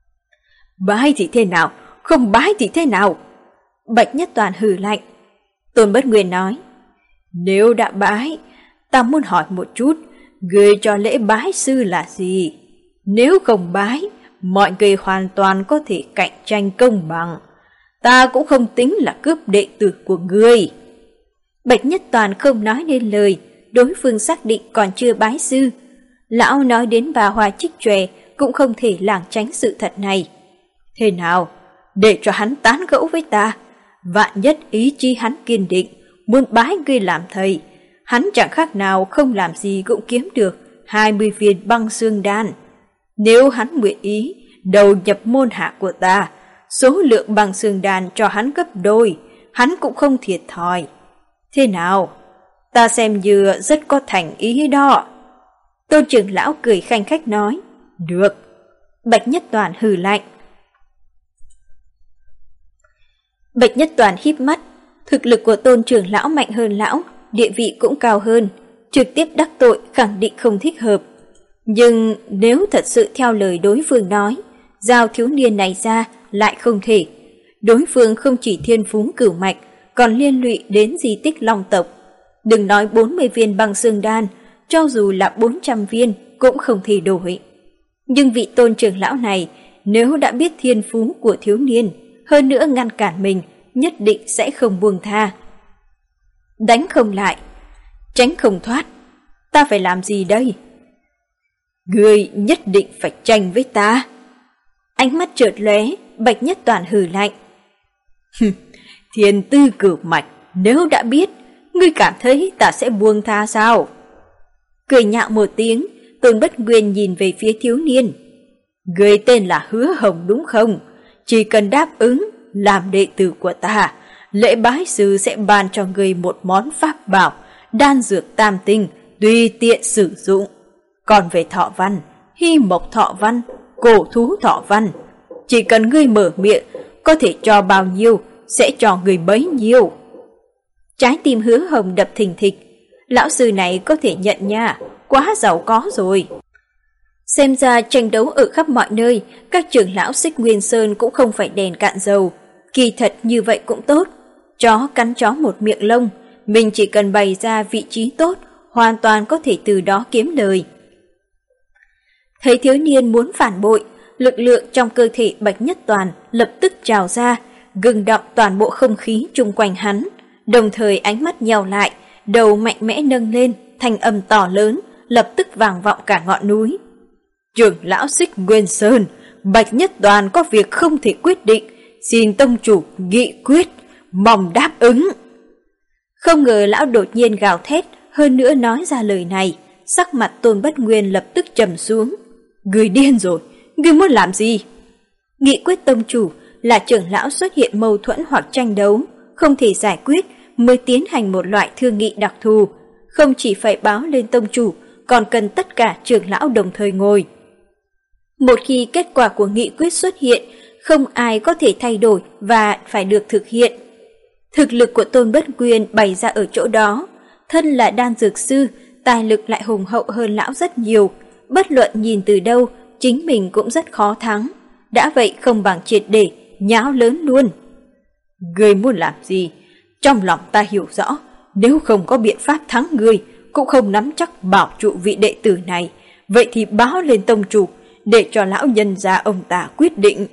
Bái thì thế nào, không bái thì thế nào? Bạch Nhất Toàn hừ lạnh. Tôn Bất Nguyên nói, nếu đã bái, ta muốn hỏi một chút, người cho lễ bái sư là gì? Nếu không bái, mọi người hoàn toàn có thể cạnh tranh công bằng. Ta cũng không tính là cướp đệ tử của ngươi. Bạch Nhất Toàn không nói nên lời, đối phương xác định còn chưa bái sư. Lão nói đến bà Hoa Trích Chòe cũng không thể lảng tránh sự thật này. Thế nào, để cho hắn tán gẫu với ta. Vạn nhất ý chí hắn kiên định, muốn bái ngươi làm thầy. Hắn chẳng khác nào không làm gì cũng kiếm được hai mươi viên băng xương đan. Nếu hắn nguyện ý đầu nhập môn hạ của ta, số lượng băng xương đan cho hắn gấp đôi, hắn cũng không thiệt thòi. Thế nào, ta xem như rất có thành ý đó. Tôn trưởng lão cười khanh khách nói, được. Bạch Nhất Toàn hừ lạnh. Bạch Nhất Toàn híp mắt, thực lực của Tôn trưởng lão mạnh hơn lão, địa vị cũng cao hơn, trực tiếp đắc tội khẳng định không thích hợp. Nhưng nếu thật sự theo lời đối phương nói, giao thiếu niên này ra lại không thể. Đối phương không chỉ thiên phú cửu mạch, còn liên lụy đến di tích Long tộc. Đừng nói bốn mươi viên băng xương đan, cho dù là bốn trăm viên cũng không thể đổi. Nhưng vị Tôn trưởng lão này, nếu đã biết thiên phú của thiếu niên, hơn nữa ngăn cản mình, nhất định sẽ không buông tha. Đánh không lại, tránh không thoát, ta phải làm gì đây? Ngươi nhất định phải tranh với ta. Ánh mắt chợt lóe, Bạch Nhất Toàn hừ lạnh. Thiên tư cửu mạch, nếu đã biết, ngươi cảm thấy ta sẽ buông tha sao? Cười nhạo một tiếng, Tôn Bất Nguyên nhìn về phía thiếu niên. Ngươi tên là Hứa Hồng đúng không? Chỉ cần đáp ứng làm đệ tử của ta, lễ bái sư sẽ ban cho ngươi một món pháp bảo, đan dược tam tinh, tùy tiện sử dụng. Còn về thọ văn, hy mộc thọ văn, cổ thú thọ văn, chỉ cần ngươi mở miệng, có thể cho bao nhiêu, sẽ cho người bấy nhiêu. Trái tim Hứa Hồng đập thình thịch, lão sư này có thể nhận nha, quá giàu có rồi. Xem ra tranh đấu ở khắp mọi nơi, các trưởng lão Xích Nguyên Sơn cũng không phải đèn cạn dầu. Kỳ thật như vậy cũng tốt, chó cắn chó một miệng lông, mình chỉ cần bày ra vị trí tốt, hoàn toàn có thể từ đó kiếm lời. Thấy thiếu niên muốn phản bội, lực lượng trong cơ thể Bạch Nhất Toàn lập tức trào ra, gừng động toàn bộ không khí chung quanh hắn, đồng thời ánh mắt nheo lại, đầu mạnh mẽ nâng lên, thanh âm to lớn, lập tức vang vọng cả ngọn núi. Trưởng lão Xích Nguyên Sơn, Bạch Nhất Toàn có việc không thể quyết định, xin tông chủ nghị quyết, mong đáp ứng. Không ngờ lão đột nhiên gào thét, hơn nữa nói ra lời này, sắc mặt Tôn Bất Nguyên lập tức trầm xuống. Người điên rồi, người muốn làm gì? Nghị quyết tông chủ là trưởng lão xuất hiện mâu thuẫn hoặc tranh đấu, không thể giải quyết mới tiến hành một loại thương nghị đặc thù, không chỉ phải báo lên tông chủ, còn cần tất cả trưởng lão đồng thời ngồi. Một khi kết quả của nghị quyết xuất hiện, không ai có thể thay đổi và phải được thực hiện. Thực lực của Tôn Bất Nguyên bày ra ở chỗ đó, thân là đan dược sư, tài lực lại hùng hậu hơn lão rất nhiều, bất luận nhìn từ đâu, chính mình cũng rất khó thắng. Đã vậy không bằng triệt để, nháo lớn luôn. Ngươi muốn làm gì? Trong lòng ta hiểu rõ, nếu không có biện pháp thắng ngươi, cũng không nắm chắc bảo trụ vị đệ tử này, vậy thì báo lên tông chủ, để cho lão nhân gia ông ta quyết định.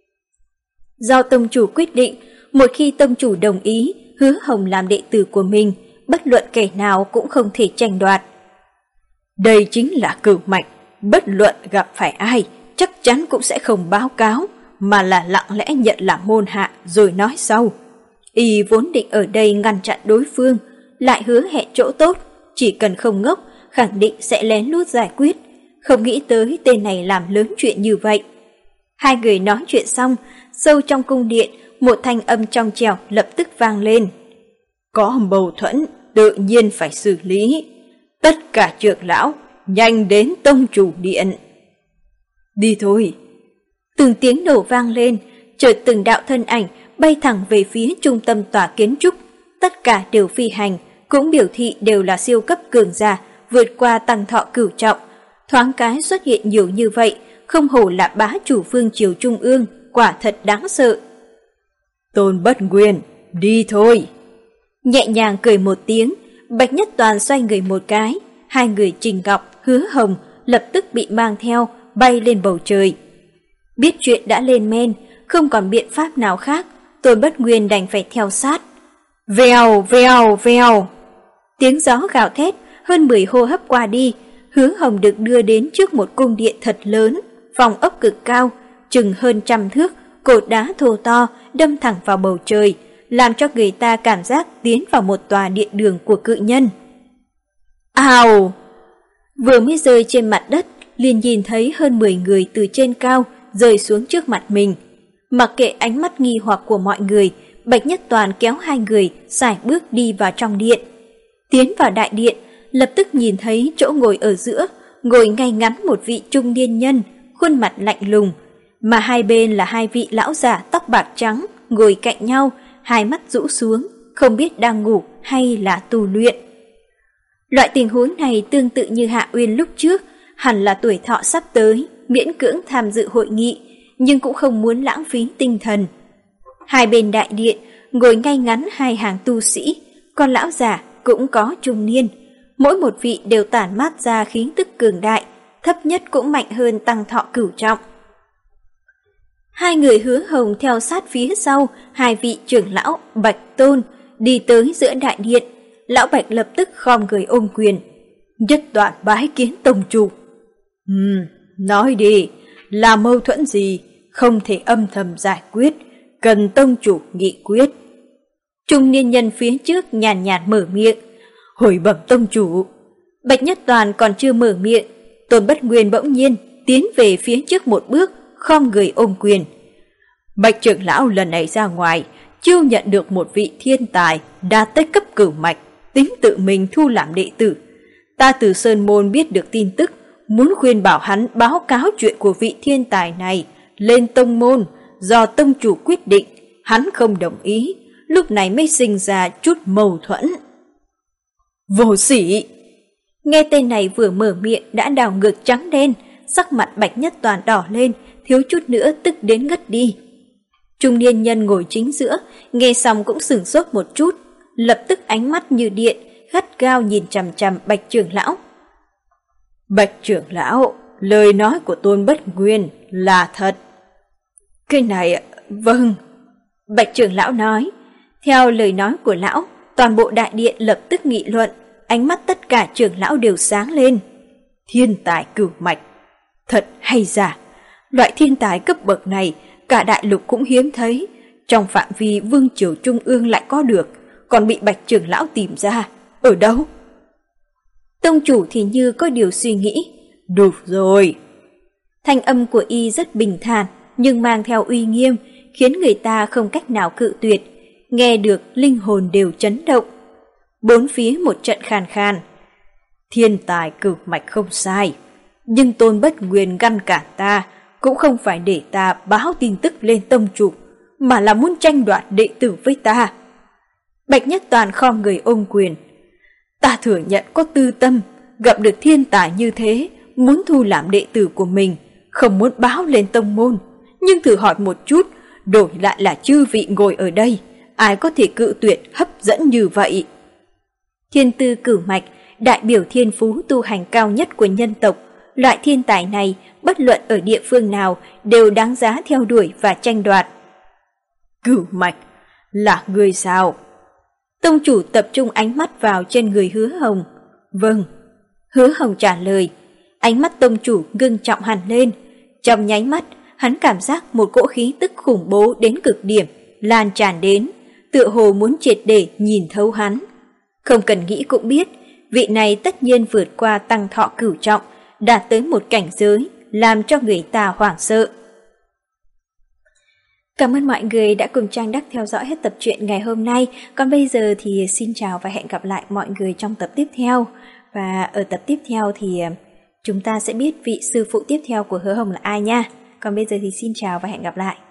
Do tông chủ quyết định, một khi tông chủ đồng ý, Hứa Hồng làm đệ tử của mình, bất luận kẻ nào cũng không thể tranh đoạt. Đây chính là cửu mạch, bất luận gặp phải ai, chắc chắn cũng sẽ không báo cáo, mà là lặng lẽ nhận làm môn hạ rồi nói sau. Y vốn định ở đây ngăn chặn đối phương, lại hứa hẹn chỗ tốt, chỉ cần không ngốc, khẳng định sẽ lén lút giải quyết. Không nghĩ tới tên này làm lớn chuyện như vậy. Hai người nói chuyện xong, sâu trong cung điện, một thanh âm trong trẻo lập tức vang lên. Có mâu thuẫn, tự nhiên phải xử lý. Tất cả trưởng lão, nhanh đến tông chủ điện. Đi thôi. Từng tiếng nổ vang lên, chợt từng đạo thân ảnh bay thẳng về phía trung tâm tòa kiến trúc. Tất cả đều phi hành, cũng biểu thị đều là siêu cấp cường giả, vượt qua tăng thọ cửu trọng. Thoáng cái xuất hiện nhiều như vậy, không hổ là bá chủ phương triều trung ương, quả thật đáng sợ. Tôn Bất Nguyên, đi thôi. Nhẹ nhàng cười một tiếng, Bạch Nhất Toàn xoay người một cái, hai người Trình Ngọc, Hứa Hồng lập tức bị mang theo, bay lên bầu trời. Biết chuyện đã lên men, không còn biện pháp nào khác, Tôn Bất Nguyên đành phải theo sát. Vèo, vèo, vèo. Tiếng gió gào thét, hơn mười hô hấp qua đi, Hứa Hồng được đưa đến trước một cung điện thật lớn, phòng ốc cực cao, chừng hơn trăm thước, cột đá thô to đâm thẳng vào bầu trời, làm cho người ta cảm giác tiến vào một tòa điện đường của cự nhân. Ào! Vừa mới rơi trên mặt đất, liền nhìn thấy hơn mười người từ trên cao rơi xuống trước mặt mình. Mặc kệ ánh mắt nghi hoặc của mọi người, Bạch Nhất Toàn kéo hai người sải bước đi vào trong điện. Tiến vào đại điện, lập tức nhìn thấy chỗ ngồi ở giữa, ngồi ngay ngắn một vị trung niên nhân, khuôn mặt lạnh lùng, mà hai bên là hai vị lão giả tóc bạc trắng, ngồi cạnh nhau, hai mắt rũ xuống, không biết đang ngủ hay là tu luyện. Loại tình huống này tương tự như Hạ Uyên lúc trước, hẳn là tuổi thọ sắp tới, miễn cưỡng tham dự hội nghị, nhưng cũng không muốn lãng phí tinh thần. Hai bên đại điện, ngồi ngay ngắn hai hàng tu sĩ, còn lão giả cũng có trung niên, mỗi một vị đều tản mát ra khí tức cường đại, thấp nhất cũng mạnh hơn Tăng Thọ cửu trọng. Hai người Hứa Hồng theo sát phía sau hai vị trưởng lão Bạch Tôn, đi tới giữa đại điện. Lão Bạch lập tức khom người ôm quyền. Nhất Toàn bái kiến tông chủ. Ừm, nói đi, là mâu thuẫn gì, không thể âm thầm giải quyết, cần tông chủ nghị quyết. Trung niên nhân phía trước nhàn nhạt mở miệng. Hồi bẩm tông chủ. Bạch Nhất Toàn còn chưa mở miệng, Tôn Bất Nguyên bỗng nhiên tiến về phía trước một bước, khom người ôm quyền. Bạch trưởng lão lần này ra ngoài, chiêu nhận được một vị thiên tài đạt tới cấp cửu mạch, tính tự mình thu làm đệ tử. Ta từ Sơn Môn biết được tin tức, muốn khuyên bảo hắn báo cáo chuyện của vị thiên tài này lên tông môn, do tông chủ quyết định, hắn không đồng ý, lúc này mới sinh ra chút mâu thuẫn. Vô sỉ! Nghe tên này vừa mở miệng đã đảo ngược trắng đen, sắc mặt Bạch Nhất Toàn đỏ lên, thiếu chút nữa tức đến ngất đi. Trung niên nhân ngồi chính giữa, nghe xong cũng sửng sốt một chút, lập tức ánh mắt như điện, gắt gao nhìn chằm chằm Bạch trưởng lão. Bạch trưởng lão, lời nói của Tôn Bất Nguyên là thật. Cái này, vâng. Bạch trưởng lão nói. Theo lời nói của lão, toàn bộ đại điện lập tức nghị luận, ánh mắt tất cả trưởng lão đều sáng lên. Thiên tài cửu mạch, thật hay giả? Loại thiên tài cấp bậc này, cả đại lục cũng hiếm thấy, trong phạm vi vương triều trung ương lại có được, còn bị Bạch trưởng lão tìm ra, ở đâu? Tông chủ thì như có điều suy nghĩ. Đủ rồi. Thanh âm của y rất bình thản, nhưng mang theo uy nghiêm, khiến người ta không cách nào cự tuyệt, nghe được linh hồn đều chấn động. Bốn phía một trận khàn khàn. Thiên tài cửu mạch không sai, nhưng Tôn Bất Nguyên ngăn cản ta, cũng không phải để ta báo tin tức lên tông chủ, mà là muốn tranh đoạt đệ tử với ta. Bạch Nhất Toàn khom người ôm quyền. Ta thừa nhận có tư tâm, gặp được thiên tài như thế, muốn thu làm đệ tử của mình, không muốn báo lên tông môn, nhưng thử hỏi một chút, đổi lại là chư vị ngồi ở đây, ai có thể cự tuyệt hấp dẫn như vậy? Thiên tư cửu mạch, đại biểu thiên phú tu hành cao nhất của nhân tộc, loại thiên tài này bất luận ở địa phương nào đều đáng giá theo đuổi và tranh đoạt. Cửu mạch, là người sao? Tông chủ tập trung ánh mắt vào trên người Hứa Hồng. Vâng. Hứa Hồng trả lời. Ánh mắt tông chủ ngưng trọng hẳn lên. Trong nháy mắt, hắn cảm giác một cỗ khí tức khủng bố đến cực điểm, lan tràn đến, tựa hồ muốn triệt để nhìn thấu hắn. Không cần nghĩ cũng biết, vị này tất nhiên vượt qua Tăng Thọ cửu trọng, đạt tới một cảnh giới, làm cho người ta hoảng sợ. Cảm ơn mọi người đã cùng Trang Đắc theo dõi hết tập truyện ngày hôm nay. Còn bây giờ thì xin chào và hẹn gặp lại mọi người trong tập tiếp theo. Và ở tập tiếp theo thì chúng ta sẽ biết vị sư phụ tiếp theo của Hứa Hồng là ai nha. Còn bây giờ thì xin chào và hẹn gặp lại.